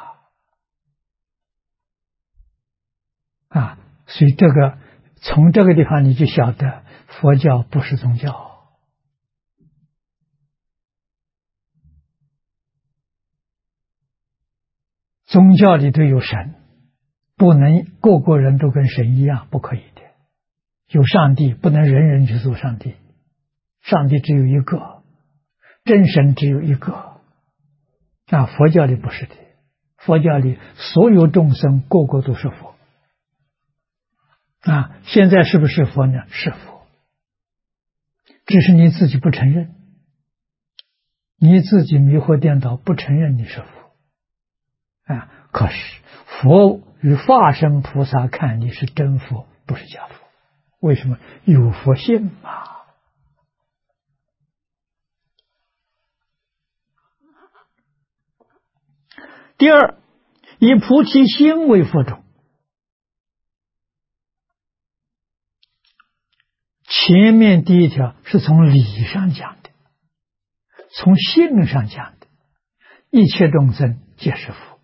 所以这个从这个地方你就晓得佛教不是宗教，宗教里头有神，不能个个人都跟神一样，不可以的。有上帝，不能人人去做上帝，上帝只有一个，真神只有一个佛教里不是的，佛教里所有众生个个都是佛现在是不是佛呢？是佛，只是你自己不承认，你自己迷惑颠倒，不承认你是佛可是佛与化身菩萨看你是真佛，不是假佛。为什么？有佛性嘛。第二，以菩提心为佛种。前面第一条是从理上讲的，从性上讲的，一切众生皆是佛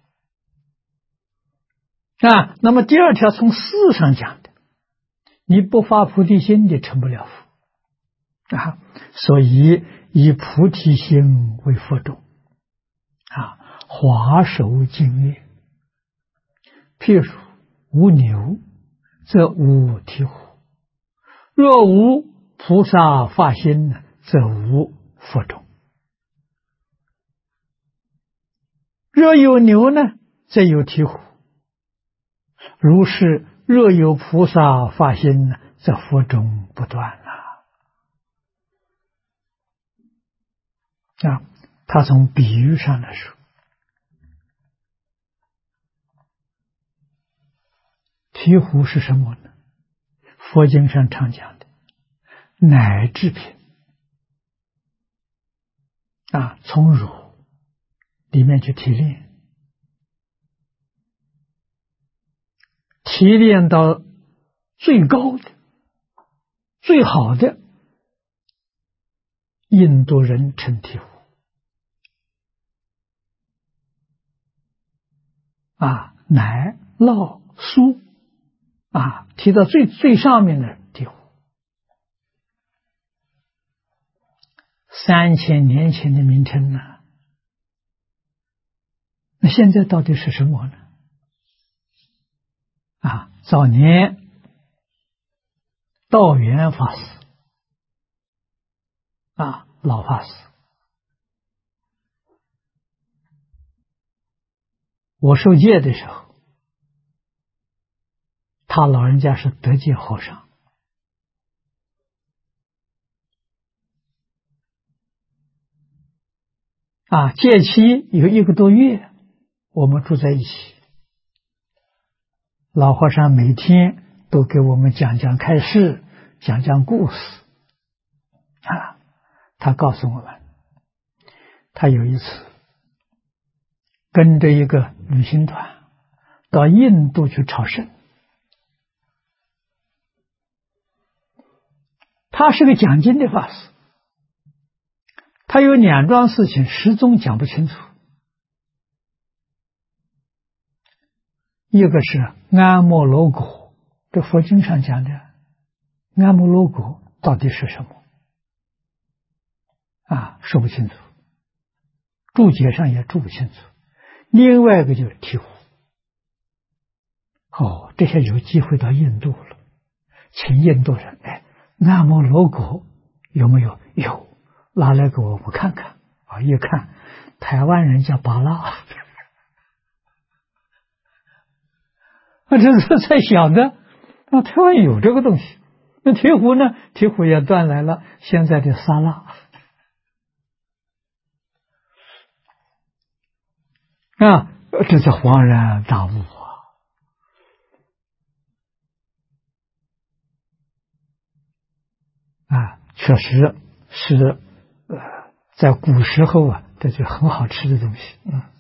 那么第二条从事上讲的，你不发菩提心你成不了佛所以以菩提心为佛种华首经曰：譬如无牛，则无醍醐；若无菩萨发心，则无佛种。若有牛呢，则有醍醐；如是若有菩萨发心，则佛种不断他从比喻上来说，醍醐是什么呢？佛经上常讲的乃至品从乳里面去提炼，提炼到最高的最好的，印度人称醍醐奶酪酥提到最上面的醍醐，3000年前的名称那现在到底是什么呢？早年道元法师老法师，我受戒的时候，他老人家是得戒和尚戒期有1个多月，我们住在一起，老和尚每天都给我们讲讲开示，讲讲故事他告诉我们，他有一次跟着一个旅行团到印度去朝圣，他是个讲经的法师，他有2桩事情始终讲不清楚，一个是安摩罗果，这佛经上讲的安摩罗果到底是什么说不清楚，注解上也注不清楚。另外一个就是醍醐。这下有机会到印度了，请印度人，南摩罗果有没有？有，拿来给我们看看。一看，台湾人叫巴拉。这是才想的，台湾有这个东西。那醍醐呢？醍醐也断来了现在的沙拉。这叫恍然大悟确实是在古时候这就很好吃的东西。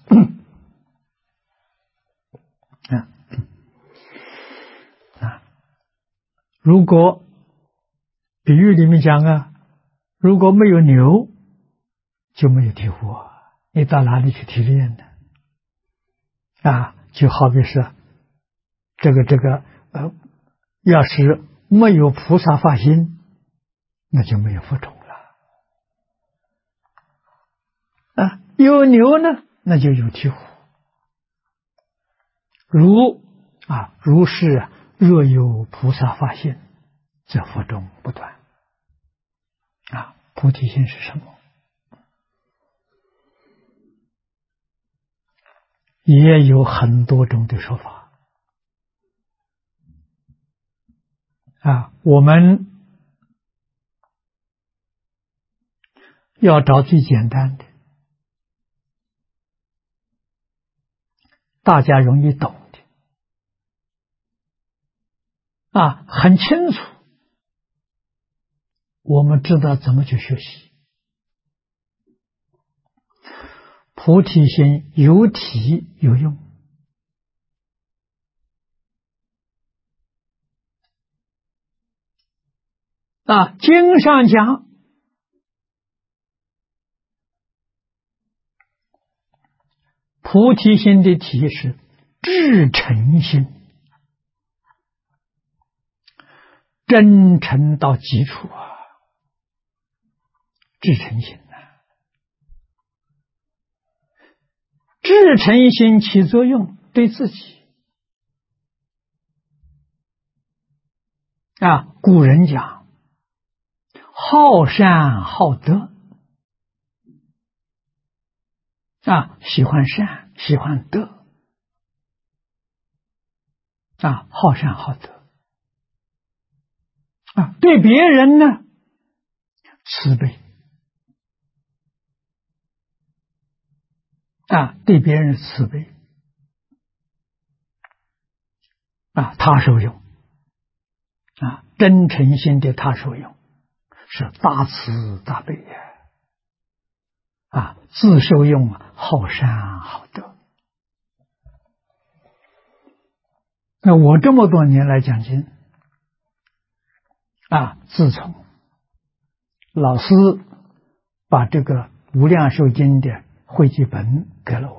如果比喻里面讲如果没有牛，就没有醍醐你到哪里去提炼呢？就好比是要是没有菩萨发心，那就没有佛种了。有牛呢，那就有醍醐。如是若有菩萨发心，则佛种不断。菩提心是什么？也有很多种的说法。我们要找最简单的，大家容易懂的，很清楚，我们知道怎么去学习。菩提心有体有用。经上讲，菩提心的体是至诚心，真诚到极处至诚心至诚心起作用，对自己古人讲好善好德喜欢善喜欢德好善好德对别人呢慈悲对别人慈悲他受用真诚心的他受用是大慈大悲自受用好善好德。那我这么多年来讲经自从老师把这个无量寿经的汇集本给了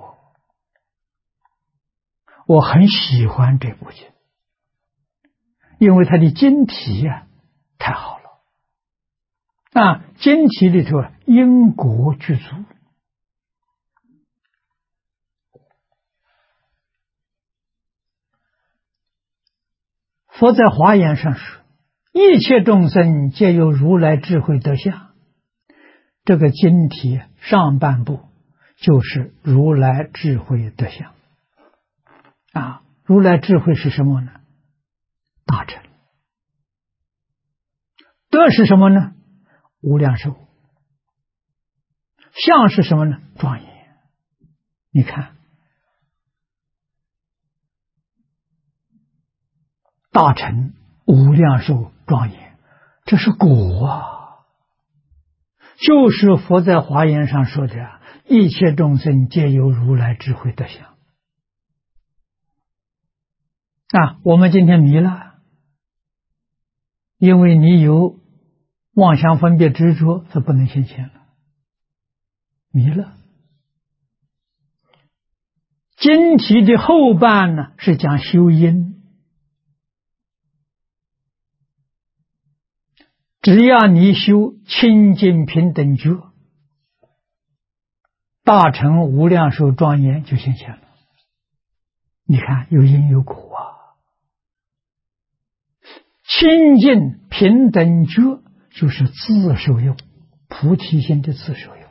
我很喜欢这部经，因为它的经题太好了经题里头因果具足，佛在华严上说一切众生皆有如来智慧德相，这个经题上半部就是如来智慧德相如来智慧是什么呢？大乘。德是什么呢？无量寿。相是什么呢？庄严。你看大乘无量寿庄严，这是果就是佛在华严上说的一切众生皆有如来智慧德相我们今天迷了，因为你有妄想分别执着，这不能现前了，迷了。经题的后半呢是讲修因，只要你修清净平等觉， 大乘无量寿庄严就现前了。你看，有因有果啊。清净平等觉就是自受用，菩提心的自受用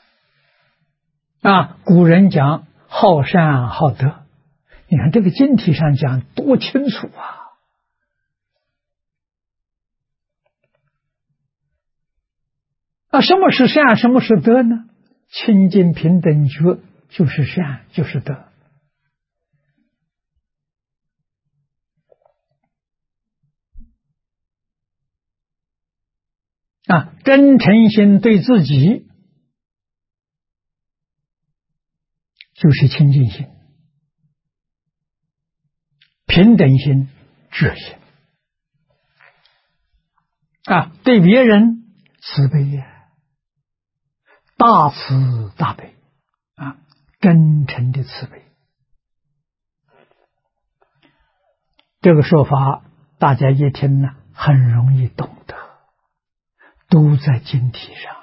啊。古人讲好善好德，你看这个经题上讲多清楚啊！什么是善，什么是德呢？清净平等觉就是善，就是德啊。真诚心对自己就是清净心，平等心觉心啊。对别人慈悲呀，大慈大悲啊，真诚的慈悲。这个说法大家一听呢，很容易懂得，都在经题上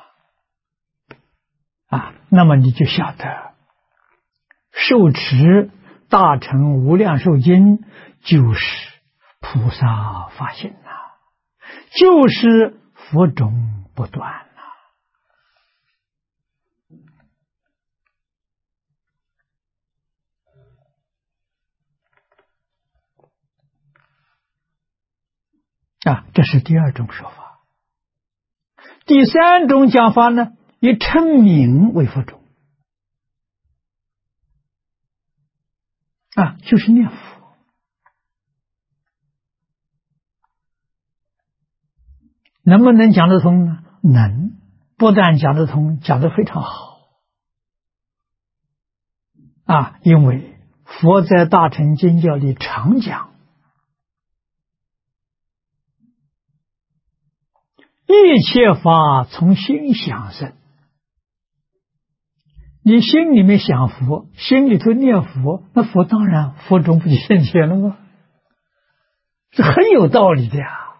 啊。那么你就晓得，受持大乘无量寿经就是菩萨发心呐，就是佛种不断呐。啊，这是第二种说法。第三种讲法呢，以称名为佛种啊，就是念佛。能不能讲得通呢？能，不但讲得通，讲得非常好啊！因为佛在大乘经教里常讲，一切法从心想生。你心里面想佛，心里头念佛，那佛当然佛种不就现前了吗？这很有道理的呀！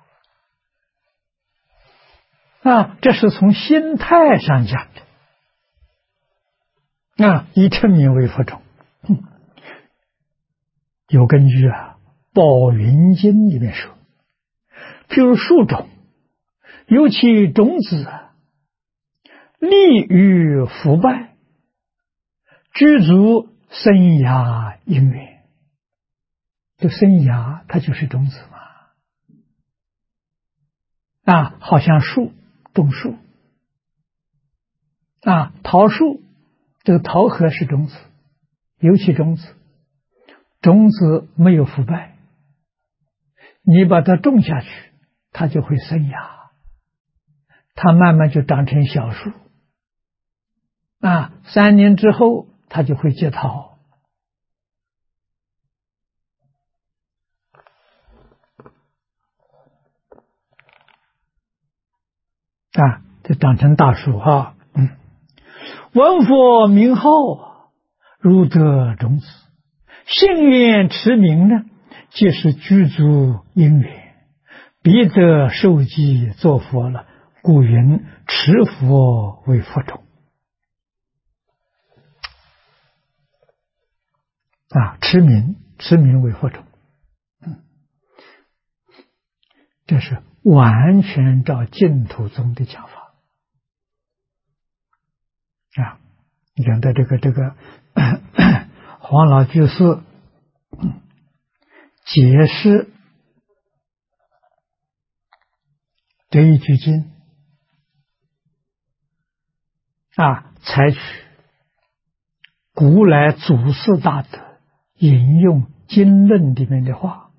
啊，这是从心态上讲的啊，以称名为佛种，有根据啊。《宝云经》里面说，譬如树种，尤其种子利于腐败，具足生芽因缘。这生芽它就是种子嘛啊，好像树种树啊，桃树这个桃核是种子，尤其种子，种子没有腐败，你把它种下去，它就会生芽，它慢慢就长成小树啊，3年之后它就会结桃啊，就长成大树啊。闻佛名号，如得种子，信愿持名呢，即是具足因缘，必得受记作佛了。故云持佛为佛种啊，持名为佛种，这是完全照净土宗的讲法啊。你看的这个黄老居士解释这一句经啊，采取古来祖师大德引用经论里面的话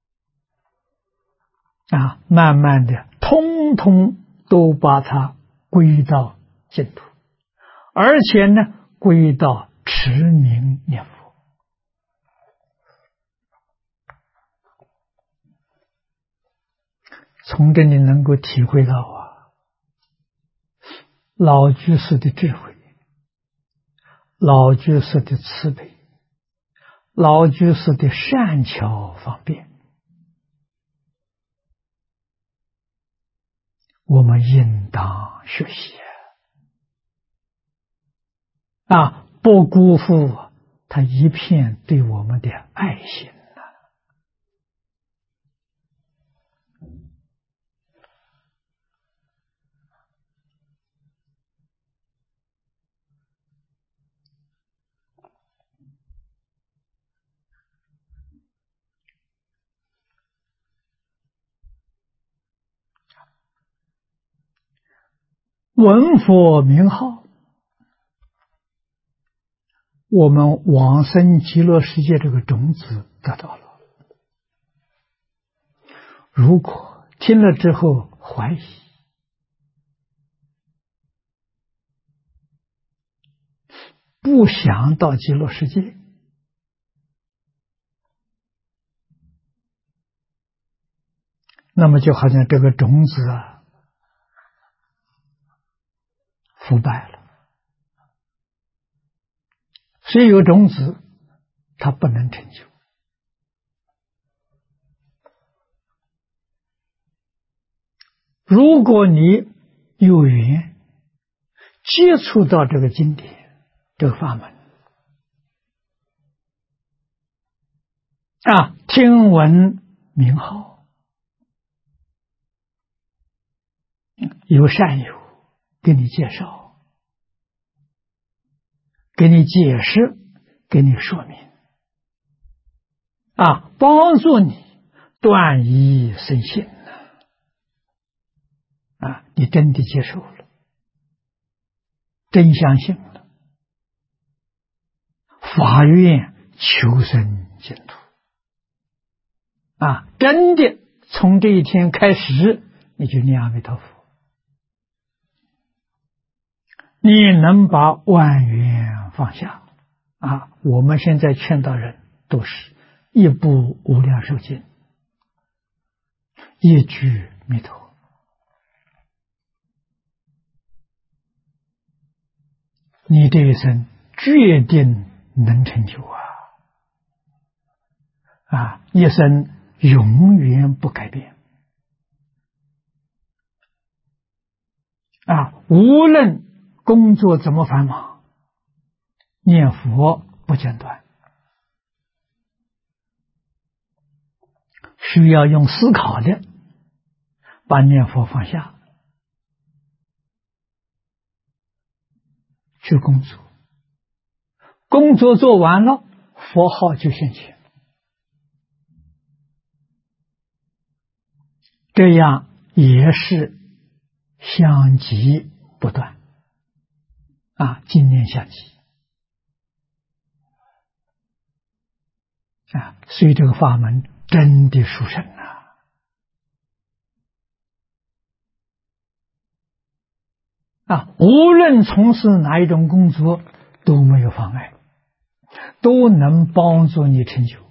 啊，慢慢的通通都把它归到净土，而且呢归到持名念佛。从这里能够体会到啊，老居士的智慧，老居士的慈悲，老居士的善巧方便，我们应当学习不辜负他一片对我们的爱心闻佛名号，我们往生极乐世界这个种子得到了。如果听了之后怀疑，不想到极乐世界，那么就好像这个种子腐败了。虽有种子，它不能成就。如果你有缘接触到这个经典、这个法门听闻名号，有善友给你介绍，给你解释，给你说明帮助你断疑生信你真的接受了，真相信了，发愿求生净土真的从这一天开始，你就念阿弥陀佛，你能把万缘放下我们现在劝导人都是一部无量寿经，一句弥陀，你这一生决定能成就一生永远不改变无论工作怎么繁忙，念佛不间断，需要用思考的把念佛放下，去工作，工作做完了，佛号就现前，这样也是相继不断经念相继所以这个法门真的殊胜无论从事哪一种工作都没有妨碍，都能帮助你成就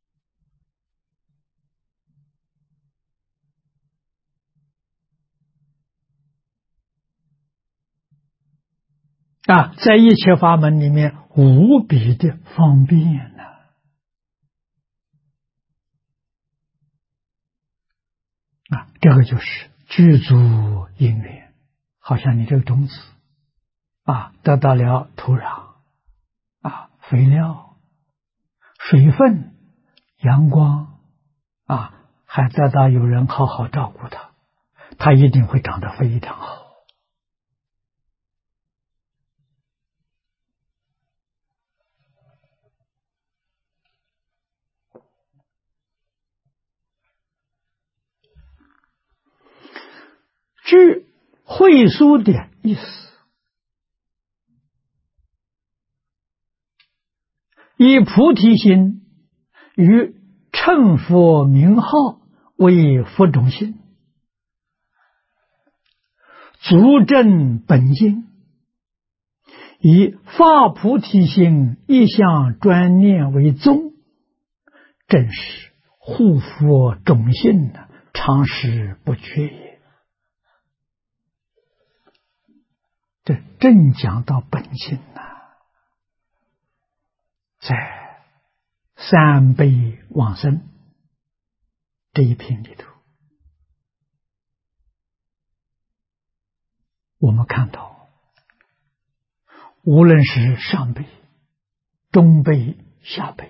在一切法门里面无比的方便这个就是具足因缘，好像你这个种子得到了土壤肥料、水分、阳光还得到有人好好照顾它，它一定会长得非常好据会书的意思，以菩提心与称佛名号为佛中心，足证本经，以发菩提心一向专念为宗，正是护佛种性常时不缺也。这正讲到本性在三悲往生这一篇里头，我们看到无论是上辈、中辈、下辈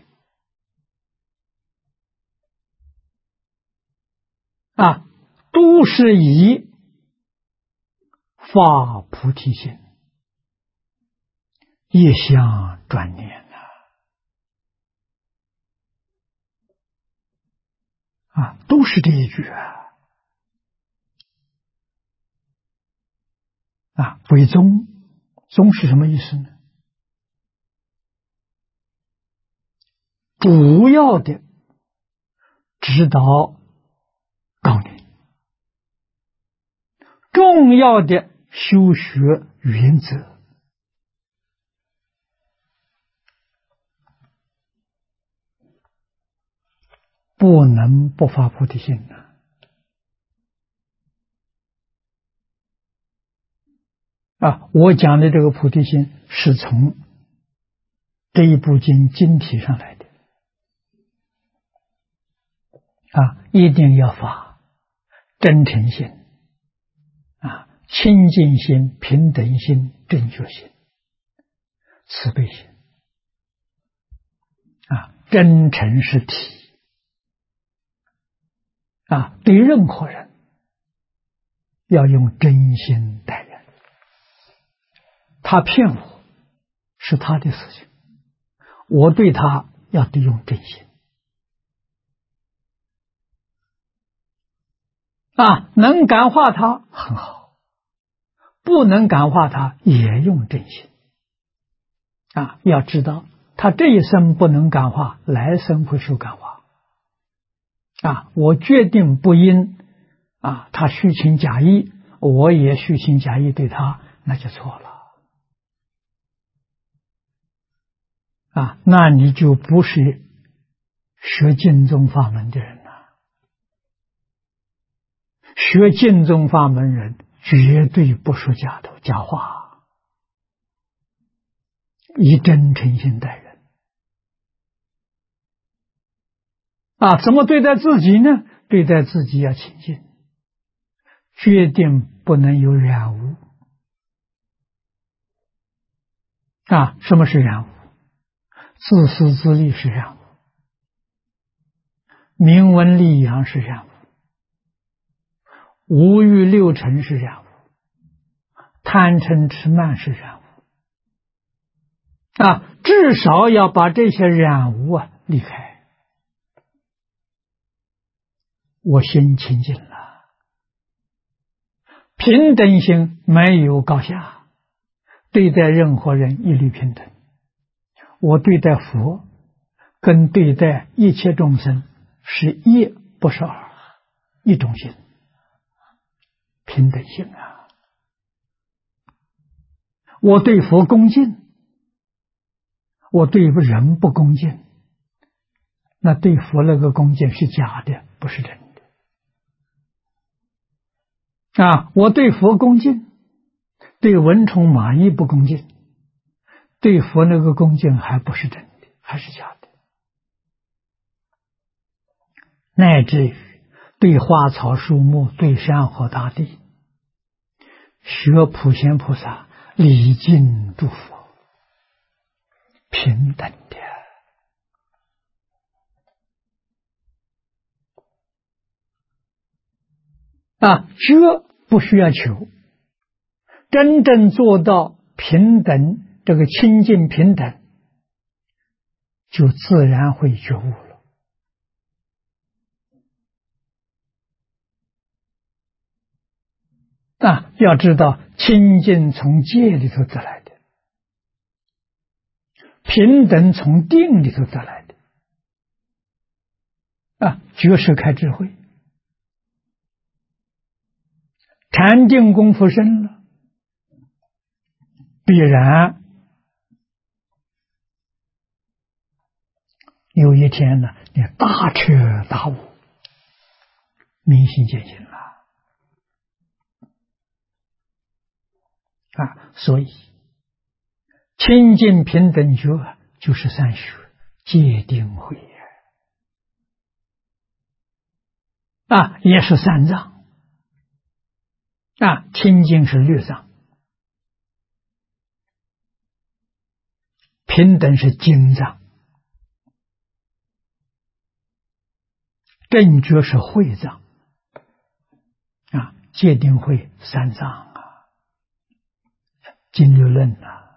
都是以发菩提心，一向专念都是这一句为宗，宗是什么意思呢？主要的指导纲领，重要的修学原则，不能不发菩提心我讲的这个菩提心是从这一部经经体上来的一定要发真诚心清净心、平等心、正觉心、慈悲心真诚是体对任何人要用真心待人，他骗我是他的事情，我对他要得用真心能感化他很好，不能感化他也用真心要知道他这一生不能感化，来生会受感化我决定不因他虚情假意，我也虚情假意对他，那就错了那你就不是学净宗法门的人了。学净宗法门人绝对不说假话，以真诚心待人怎么对待自己呢？对待自己要清净，决定不能有染污什么是染污？自私自利是染污，名闻利养是染污，五欲六尘是染污，贪嗔痴慢是染污至少要把这些染污离开，我心清净了，平等心没有高下，对待任何人一律平等，我对待佛跟对待一切众生是一不是二，一种心，平等心我对佛恭敬，我对人不恭敬，那对佛那个恭敬是假的，不是真的我对佛恭敬，对蚊虫蚂蚁不恭敬，对佛那个恭敬还不是真的，还是假的。乃至于对花草树木、对山河大地，学普贤菩萨礼敬诸佛，平等的学不需要求，真正做到平等，这个清净平等，就自然会觉悟了要知道清净从戒里头得来的，平等从定里头得来的觉是开智慧，禅定功夫深了，必然有一天呢，你大彻大悟，明心见性了所以清净平等觉就是三学，戒定慧也是三藏清净是六藏平等是经藏，正觉是会藏啊，戒定慧三藏啊，经六论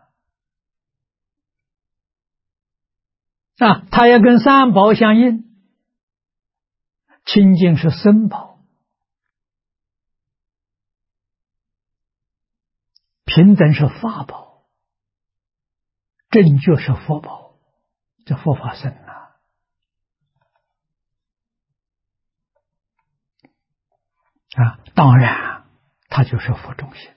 啊，它也跟三宝相应。清净是僧宝，平等是法宝，正觉是佛宝，这佛法僧当然它就是佛中心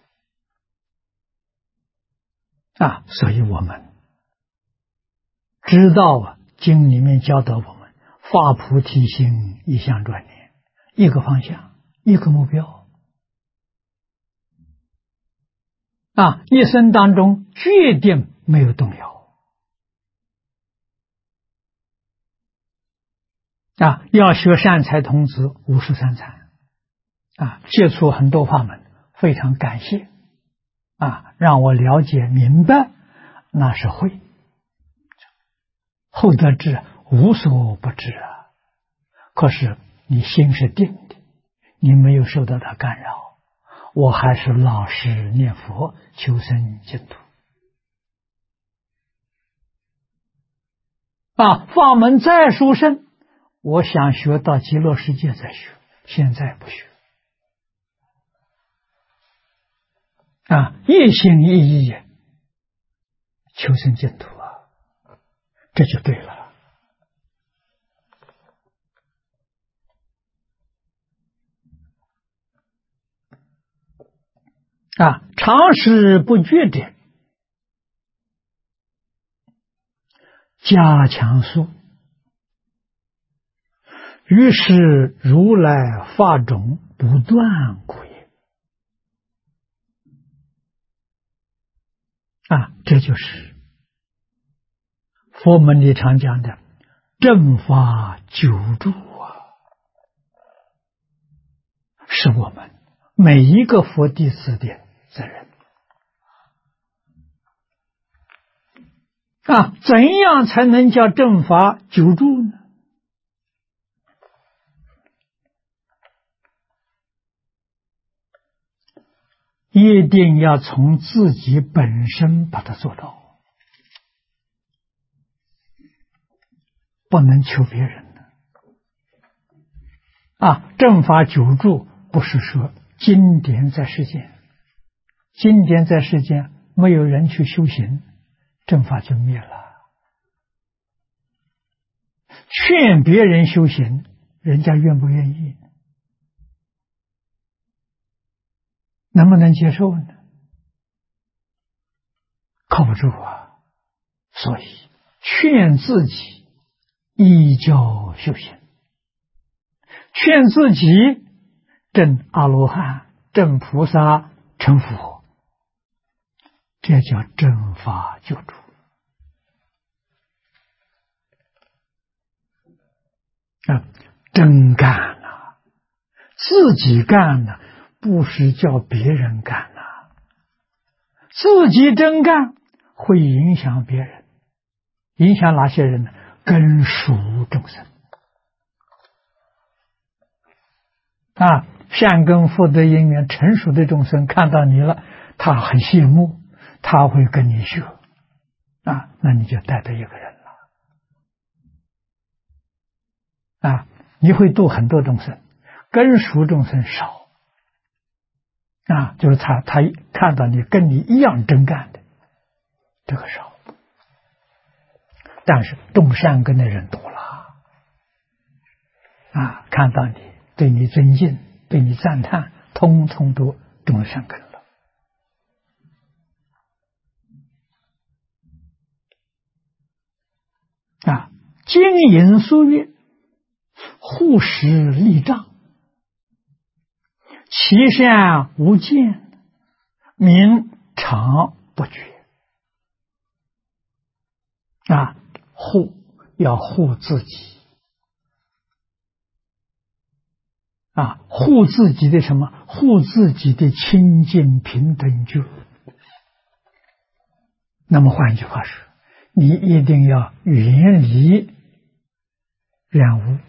所以我们知道经里面教导我们发菩提心，一向专念，一个方向，一个目标一生当中决定没有动摇要学善财童子53禅接触很多法门，非常感谢让我了解明白，那是慧，后得智，无所不知可是你心是定的，你没有受到它干扰，我还是老实念佛，求生净土法门再殊胜，我想学到极乐世界再学，现在不学一心一意求生净土这就对了常识不觉者，加强术，于是如来法种不断故也这就是佛门里常讲的正法久住是我们每一个佛弟子的责任怎样才能叫正法久住呢？一定要从自己本身把它做到，不能求别人正法久住不是说经典在世间，经典在世间没有人去修行，正法就灭了。劝别人修行，人家愿不愿意？能不能接受呢？靠不住所以劝自己依教修行，劝自己证阿罗汉、证菩萨、成佛，这叫正法救助真干自己干不是叫别人干自己真干会影响别人，影响哪些人呢？根属众生善根福德因缘成熟的众生看到你了，他很羡慕，他会跟你学那你就带着一个人了你会度很多众生，根熟众生少就是他看到你跟你一样真干的，这个少，但是种善根的人多了看到你，对你尊敬，对你赞叹，通通都种了善根了经营书阅，护持立障，其善无见，名常不觉护要护自己护自己的什么？护自己的清净平等觉。那么换一句话说， 你一定要远离染污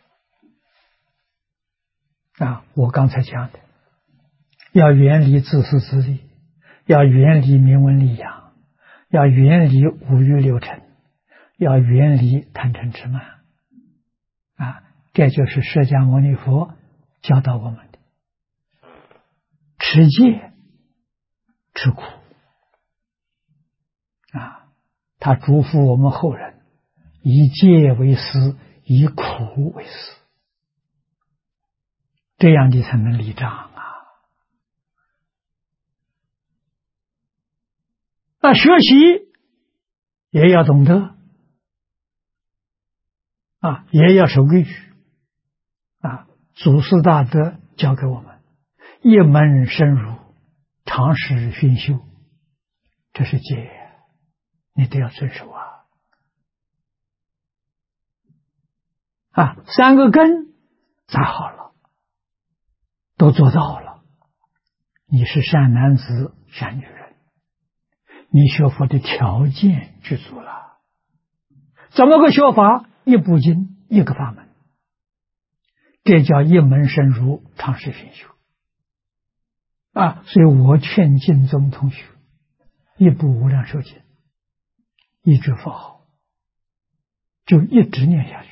啊！我刚才讲的，要远离自私自利，要远离名闻利养，要远离五欲六尘，要远离贪嗔痴慢啊！这就是释迦牟尼佛教导我们的。持戒吃苦啊！他嘱咐我们后人以戒为师，以苦为师，这样你才能立障啊！那学习也要懂得啊，也要守规矩啊！祖师大德教给我们，一门深入，常识熏修，这是戒，你都要遵守啊！啊，三个根扎好了，都做到了，你是善男子、善女人，你学佛的条件具足了。怎么个学法？一部经，一个法门，这叫一门深入，常识熏修啊！所以我劝净宗同学，一部无量寿经，一句佛号，就一直念下去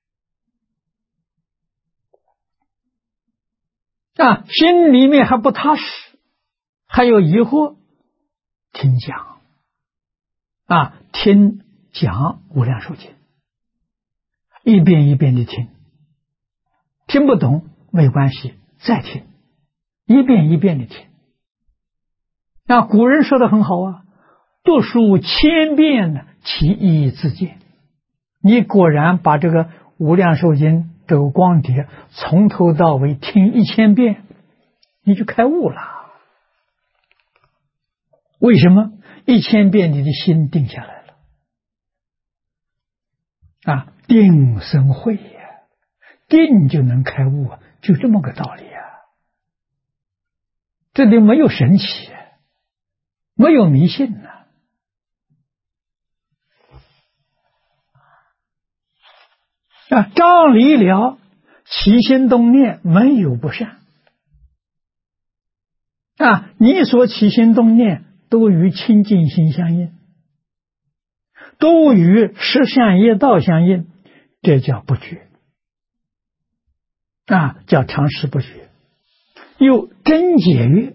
啊！心里面还不踏实，还有疑惑，听讲啊，听讲无量寿经，一遍一遍的听，听不懂没关系，再听，一遍一遍的听。那古人说的很好啊，读书千遍呢，其义自见。你果然把这个无量寿经这个光碟从头到尾听1000遍，你就开悟了。为什么？1000遍你的心定下来了啊，定生慧呀，定就能开悟啊，就这么个道理啊。这里没有神奇，没有迷信呐啊，照理了，起心动念没有不善啊，你所起心动念都与清净心相应，都与十善业道相应，这叫不觉啊，叫常识不觉。又真解曰：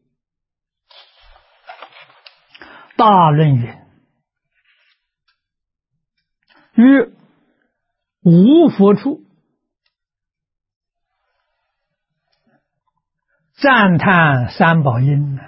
大论云，于无佛处赞叹三宝音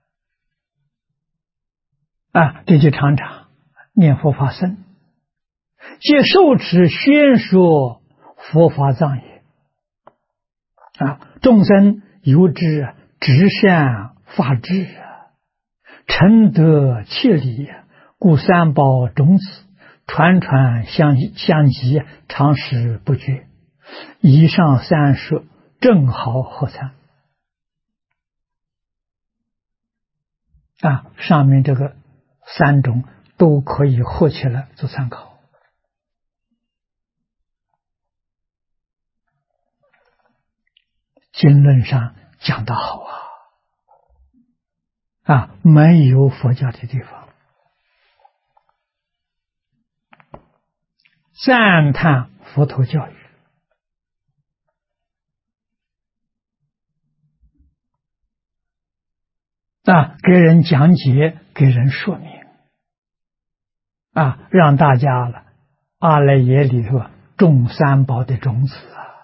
啊，这就常常念佛法僧，皆受持宣说佛法藏也啊，众生由之直善法智诚得切理，故三宝种子传传相继，常识不绝。以上三说正好合参啊，上面这个3种都可以合起来做参考。经论上讲得好啊，没有佛教的地方赞叹佛陀教育啊，给人讲解，给人说明啊，让大家了阿赖耶里头种三宝的种子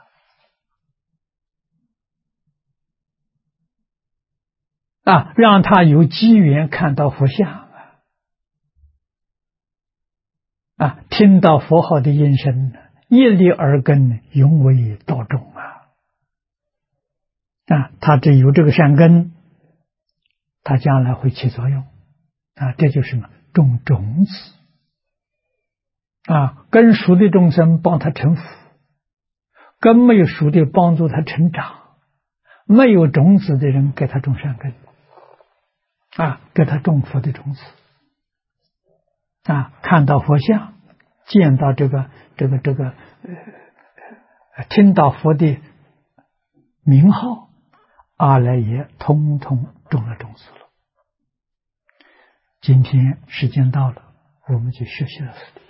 啊，让他有机缘看到佛像啊，听到佛号的音声，一粒耳根，永为道种啊，他只有这个善根，他将来会起作用啊，这就是什么？种种子啊，跟熟的众生帮他成佛，跟没有熟的帮助他成长，没有种子的人给他种善根啊，给他种佛的种子看到佛像，见到听到佛的名号，阿赖耶通通种了种子了。今天时间到了，我们就学习到此地。